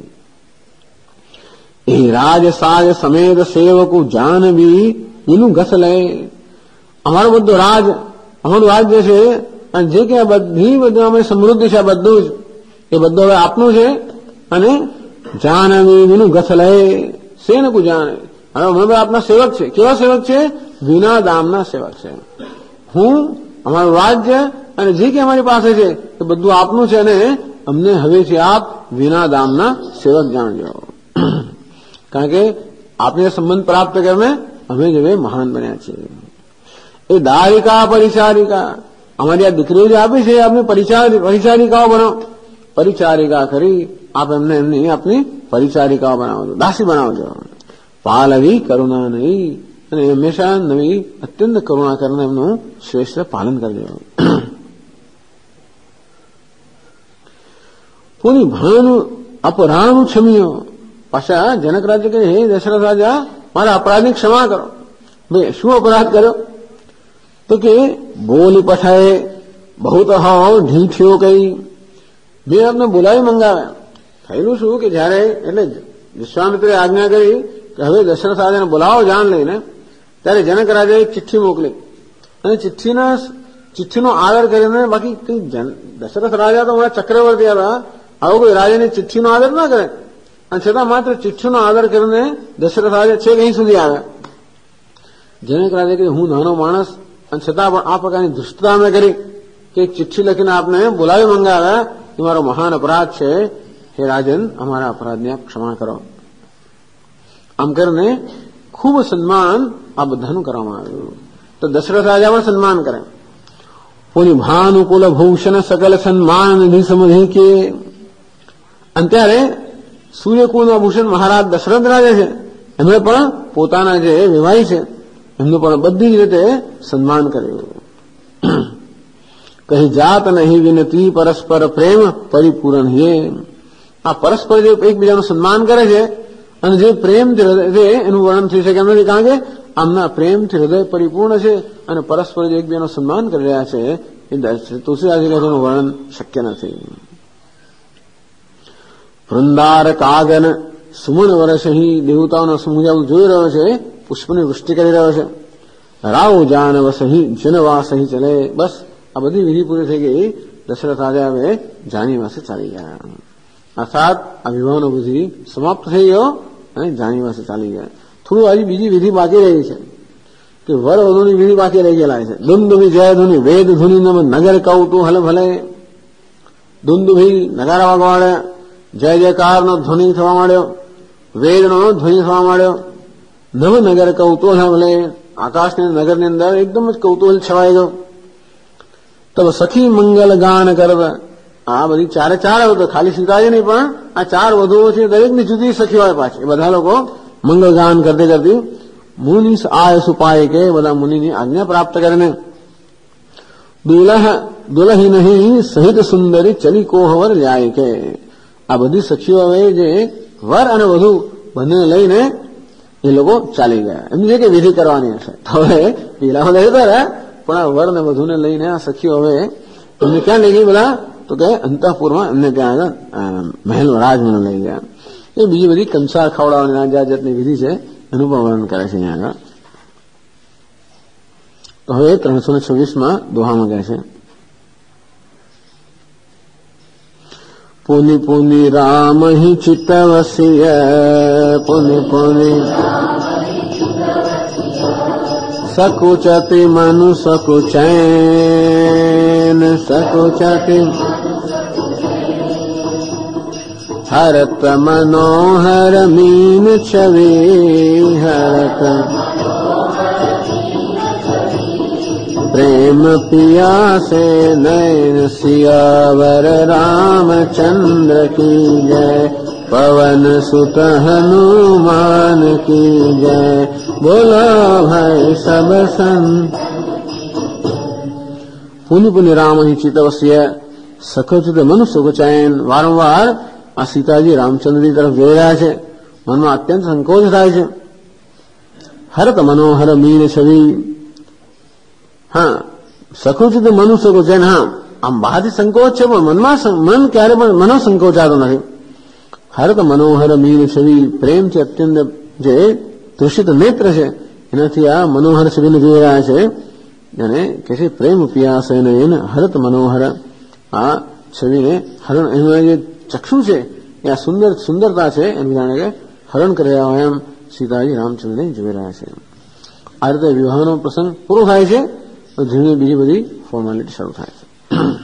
એ રાજ સાજ સમેત સેવકું જાનવી એનું ઘસ લે. અમારો બધો રાજ, અમારું રાજ જે છે અને જે કે બધી બધું અમે સમૃદ્ધિ છે, બધું જ એ બધું હવે આપનું છે. અને જાનવી એનું ઘસ લે. સેનકું જાણે, હવે અમે આપના સેવક છે. કેવા સેવક છે? વિના દામના સેવક છે. હું, અમારું રાજ્ય અને જે કે અમારી પાસે છે એ બધું આપનું છે અને અમને હવે છે આપ વિના દામના સેવક જાણજો. કારણ કે આપને સંબંધ પ્રાપ્ત કરીને અમે જ હવે મહાન બન્યા છીએ. એ દારિકા પરિચારિકા, અમારી આ દીકરીઓ જે આપી છે આપને પરિચારિકાઓ બનાવો. પરિચારિકા કરી આપ એમને એમની આપની પરિચારિકાઓ બનાવજો, દાસી બનાવજો. પાલવી કરુણા નહીં, અને હંમેશા નવી અત્યંત કરુણા કરીને એમનું શ્રેષ્ઠ પાલન કરજો. પૂરી ભાનું અપરાધનું ક્ષમ્યો. પાછા જનક રાજા કહે, હે દશરથ રાજા, મારા અપરાધની ક્ષમા કરો. ભાઈ શું અપરાધ કર્યો? તો કે બોલી પઠાય બહુ તો હાવ ઢીંઠ્યો કઈ. મેં આપને બોલાવી મંગાવ્યા. થયેલું શું કે જયારે એટલે વિશ્વામિત્રે આજ્ઞા કરી કે હવે દશરથ રાજાને બોલાવો જાન લઈને, ત્યારે જનક રાજાએ ચિઠ્ઠી મોકલી અને ચિઠ્ઠીનો આદર કરીને, બાકી કઈ દશરથ રાજા તો મારા ચક્રવર્તી હતા, આવો કોઈ રાજાની ચિઠ્ઠીનો આદર ના કરે. અને છતાં માત્ર ચિઠ્ઠીનો આદર કરીને દશરથ રાજા છેક અહીં સુધી આવ્યા. જનક રાજા કે હું નાનો માણસ અને છતાં પણ આ પ્રકારની દુષ્ટતા મેં કરી કે એક ચિઠ્ઠી લખીને આપને બોલાવી મંગાવ્યા, એ મારો મહાન અપરાધ છે. હે રાજન, અમારા અપરાધને આપ ક્ષમા કરો. આમ કરીને ખૂબ સન્માન આ બધાનું કરવામાં આવ્યું. તો દશરથ રાજા પણ સન્માન કરે. પૂરી ભાનુકુલ ભૂષણ સકલ સન્માન નિધિ સમજે કે. અને ત્યારે સૂર્યકુળના ભૂષણ મહારાજ દશરથ રાજા છે, એમણે પણ પોતાના જે વિવાહી છે એમનું પણ બધી જ રીતે સન્માન કર્યું. કહી જાત નહીં વિનતી પરસ્પર પ્રેમ પરિપૂર્ણ હે. આ પરસ્પર જે એકબીજાનું સન્માન કરે છે અને જે પ્રેમ છે એનું વર્ણન થઈ શકે એમ નથી. કારણ કે આમના પ્રેમથી હૃદય પરિપૂર્ણ છે અને પરસ્પર જે એકબીજાનું સન્માન કરી રહ્યા છે એ તુલસીદાસજી તેનું વર્ણન શક્ય નથી. વૃંદાર કાગન સુમન વર્ષ અહીં દેવતાઓનો સમૂહ જોઈ રહ્યો છે, પુષ્પની વૃષ્ટિ કરી રહ્યો છે. રાવ જાન વસહી જનવાસ અહીં ચલે. બસ આ બધી વિધિ પૂરી થઈ ગઈ. દશરથ રાજા હવે જાની વાસે ચાલી ગયા. અર્થાત આ વિવાહનો વિધિ સમાપ્ત થઈ ગયો અને જાની વાસે ચાલી ગયા. થોડું હજી બીજી વિધિ બાકી રહી છે કે વર વધુની વિધિ બાકી રહી ગયેલા છે. દુંદુભી જય ધુની વેદ ધુની નમ નગર કૌતુહલ ભલે. દુંદુભી નગારા વાગવા માંડ્યા, જય જયકારનો ધ્વનિ થવા માંડ્યો, વેદનો ધ્વનિ થવા માંડ્યો. નવ નગર કૌતુહલ ભલે. આકાશની નગરની અંદર એકદમ જ કૌતુહલ છવાઈ ગયો. તબ સખી મંગલ ગાન કરવ. આ બધી ચારે ચાર હતો, ખાલી સીતાજી નહીં પણ આ ચાર વધુઓ છે, દરેકની જુદી સખી હોય પાછી. બધા લોકો મંગળ ગાન કરતી કરતી મુનિ આય સુપાય કે બધા મુનિની આજ્ઞા પ્રાપ્ત કરીને દુલહી નહીં સહિત સુંદરી ચલી કોહવર લ્યાય કે. આ બધી સખીઓ હવે જે વર અને વધુ બંને લઈને એ લોકો ચાલી ગયા. એમની જે કે વિધિ કરવાની હશે તો હવે પેલા લેતા રહ્યા, પણ આ વર ને વધુને લઈને આ સખીઓ હવે એમને ક્યાં લઈ ગઈ બધા તો કે અંતઃપુરમાં એમને ત્યાં આગળ મહેલ રાજમહેલ લઈ ગયા. એ બીજી બધી કંસાર ખવડાવવાની જાત જાતની વિધિ છે એનું પણ વર્ણન કરે છે અહીંયા આગળ. તો હવે 326માં દોહામાં કહે છે પુનિ પુનિ રામ હિ ચિત્તવસિય પુનિ પુનિ સકુચતિ મનુ સકુચૈન સકુચતિ હરત મનોહર મીન છવી હરત પ્રેમ પિયાસે નયન સિયાવર રામચંદ્ર કી જય પવન સુત હનુમાન કી જય બોલો ભાઈ સબ સંત. પુનિ પુનિ રામ હિ ચિતવસ્ય સખોચિત મનુ સુખચયન. વારંવાર આ સીતાજી રામચંદ્રની તરફ જોઈ રહ્યા છે, મનમાં અત્યંત સંકોચ થાય છે. હરત મનોહર મીન છવી. હા, સખોચિત મનુ સુખચયન. હા, આમ બહારથી સંકોચ છે પણ મન ક્યારે પણ મનો સંકોચાતો નથી. હરત મનોહર મીન છવી. પ્રેમથી અત્યંત જે તૃષિત નેત્ર છે એનાથી આ મનોહર છવીને જોઈ રહ્યા છે અને કે છે પ્રેમ પિયાસે નયન હરત મનોહર. આ છવીને હરણ એનું જે ચક્ષુ છે એ આ સુંદરતા છે એનું જાણે કે હરણ કરી રહ્યા હોય એમ સીતાજી રામચંદ્રને જોઈ રહ્યા છે. આ રીતે વિવાહનો પ્રસંગ પૂરો થાય છે તો ધીમે બીજી બધી ફોર્માલિટી શરૂ થાય છે.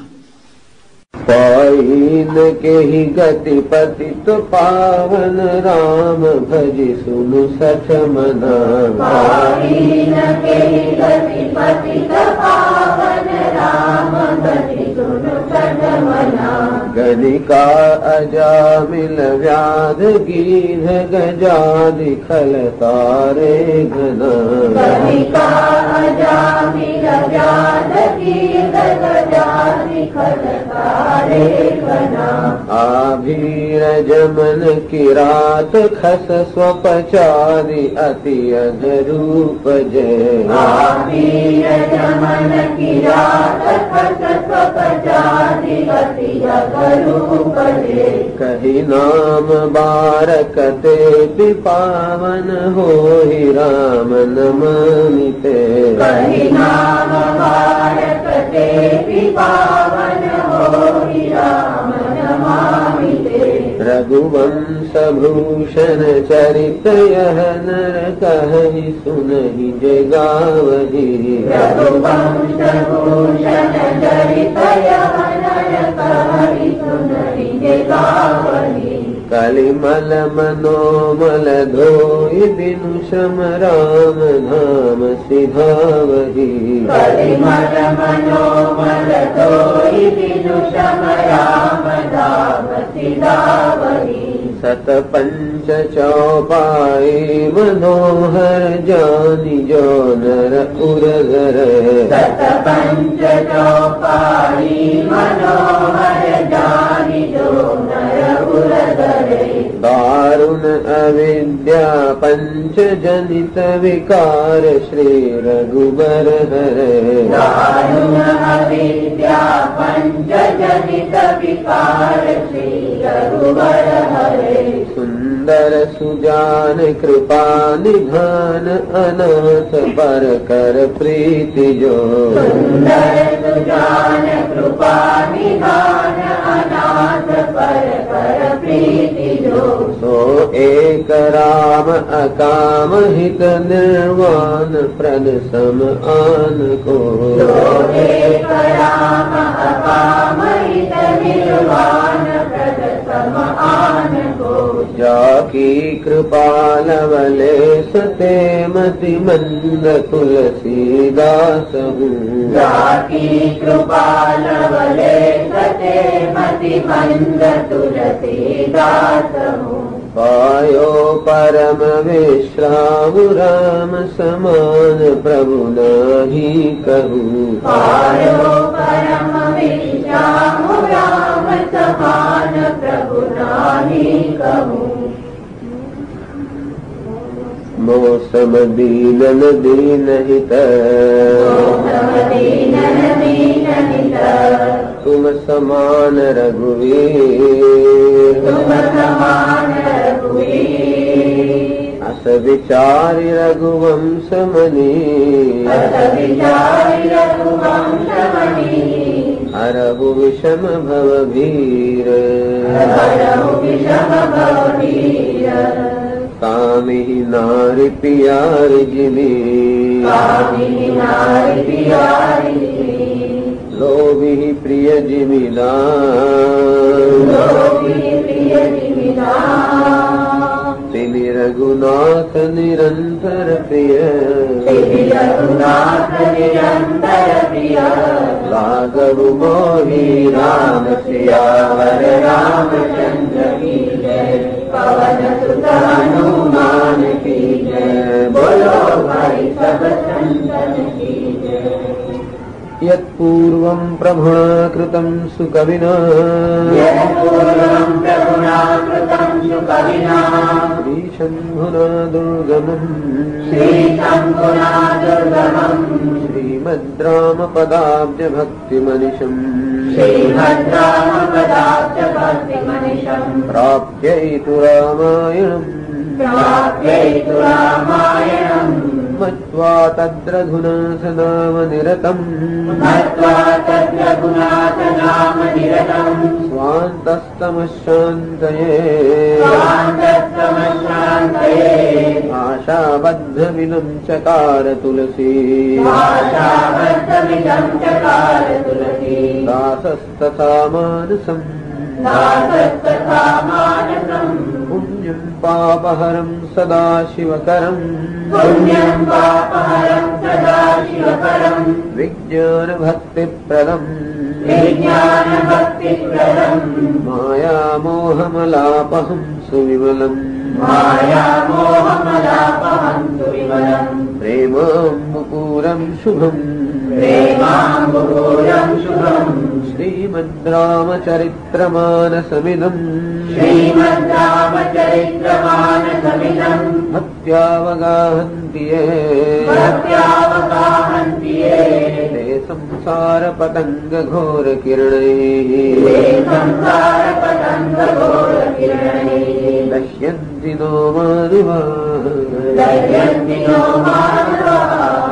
पाइन के ही गति पतित पावन राम भजि सुनु सच मना. पाइन के ही गति पतित पावन राम भजि सुनु सच मना. गणिका अजामिल व्याध गीध गजादि खल तारे घना. गणिका अजामिल व्याध गीध गजादि खल तारे घना. आभीर जमन किरात खस स्वपचारि अति अधरूप जय. आभीर जमन किरात खस स्वपचारि अति अधरूप जय. कही नाम बारकते पावन हो ही राम नमामि ते. कही नाम बारकते पावन हो ही राम नमामि ते. रघुवंश भूषण चरित यह नर कहि सुनहि जय गावहि. रघुवंश भूषण चरित यह नर कहि सुनहि जय गावहि. कलिमल मनोमल धोई बिनु श्रम राम नाम सिधावहि. कलिमल मनोमल धोई बिनु श्रम राम नाम सिधावहि. सत पंच चौपाई मनोहर जानि जो नर उरधर. सत पंच चौपाई मनोहर जानि जो नर उरधर. दारुण अविद्या पंच जनित विकार श्री रघुबर हरे दारुण अविद्या पंच जनित विकार श्री रघुबर हरे सुंदर सुजान कृपा निधान अनाथ पर कर प्रीति जो सुंदर सुजान कृपा निधान अनाथ पर कर प्रीति जो सो एक राम अकाम हित निर्वाण प्रद सम आन को एक राम अकाम हित निर्वाण प्रद सम आन को जाकी कृपा लवले सते मति मंद तुलसीदास हूँ जाकी कृपा लवले सते मति मंद तुलसीदास हूँ पायो परम विश्राम राम समान प्रभु नाही कहूँ पायो परम विश्राम राम समान प्रभु नाही कहूँ मौसम दीनन दीनहित दीनन दीनहित तुम समान रघुवीर तुम समान रघुवीर अस विचारि रघुवंश मणि अस विचारि रघुवंश मणि हरहु विषम भव भीर हरहु विषम भव भीर कामिहि नारि पियारि जिमि कामिनि नारि पियारि लोभिहि प्रिय जिमिदान लोभिनि प्रिय जिमिदान तिनि रघुनाथ निरंतर प्रिय तिनि रघुनाथ निरंतर प्रिय राघव मोहि राम सियावर रामचंद्र की जय पवन सुत हनुमान की जय बोलो भाई सब संतन की जय यत्पूर्वं प्रभुणा कृतं सुकविना यत्पूर्वं प्रभुना कृतं सुकविना श्रीशम्भुना दुर्गमम् श्रीशम्भुना दुर्गमम् श्रीमद् रामपदाब्ज भक्तिमनिशम् श्रीभद्रामपदाब्ज भक्तिमनिशम् प्राप्यैतु रामायणम् प्राप्यैतु रामायणम् मत्वा तद्रघुनाथ नाम निरतम् मत्वा तद्रघुनाथ नाम निरतम् स्वान्तस्तमशान्तये स्वान्तस्तमशान्तये आशाबद्धमिदं चकार तुलसी आशाबद्धमिदं चकार तुलसी दासस्तथा मानसम् दासस्तथा मानसम् पुण्यं पापहरं सदा शिवकरम् पुण्यं पापहरं सदा शिवकरम् विज्ञानभक्तिप्रदम् विज्ञानभक्तिप्रदम् मायामोहमलापहं सुविमलम् मायामोहमलापहं सुविमलम् प्रेमाम्बुपूरं शुभम् प्रेमाम्बुपूरं शुभम् श्रीमद् रामचरित्रमानसमिदम् श्रीमद् रामचरित्रमानसमिदम् भक्त्यावगाहन्ति ये भक्त्यावगाहन्ति ये ते संसारपतङ्गघोरकिरणैः ते संसारपतङ्गघोरकिरणैः नश्यन्ति नो मानवाः दह्यन्ति नो मानवाः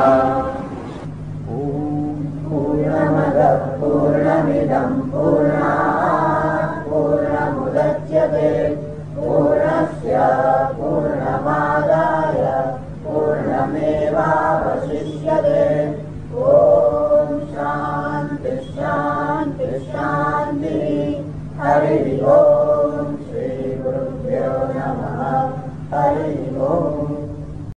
पूर्णमिदं पूर्णात् पूर्णमुदच्यते पूर्णस्य पूर्णमादाय पूर्णमेवावशिष्यते ॐ शान्ति शान्ति शान्तिः हरिः ॐ श्रीगुरुभ्यो नमः हरिः ॐ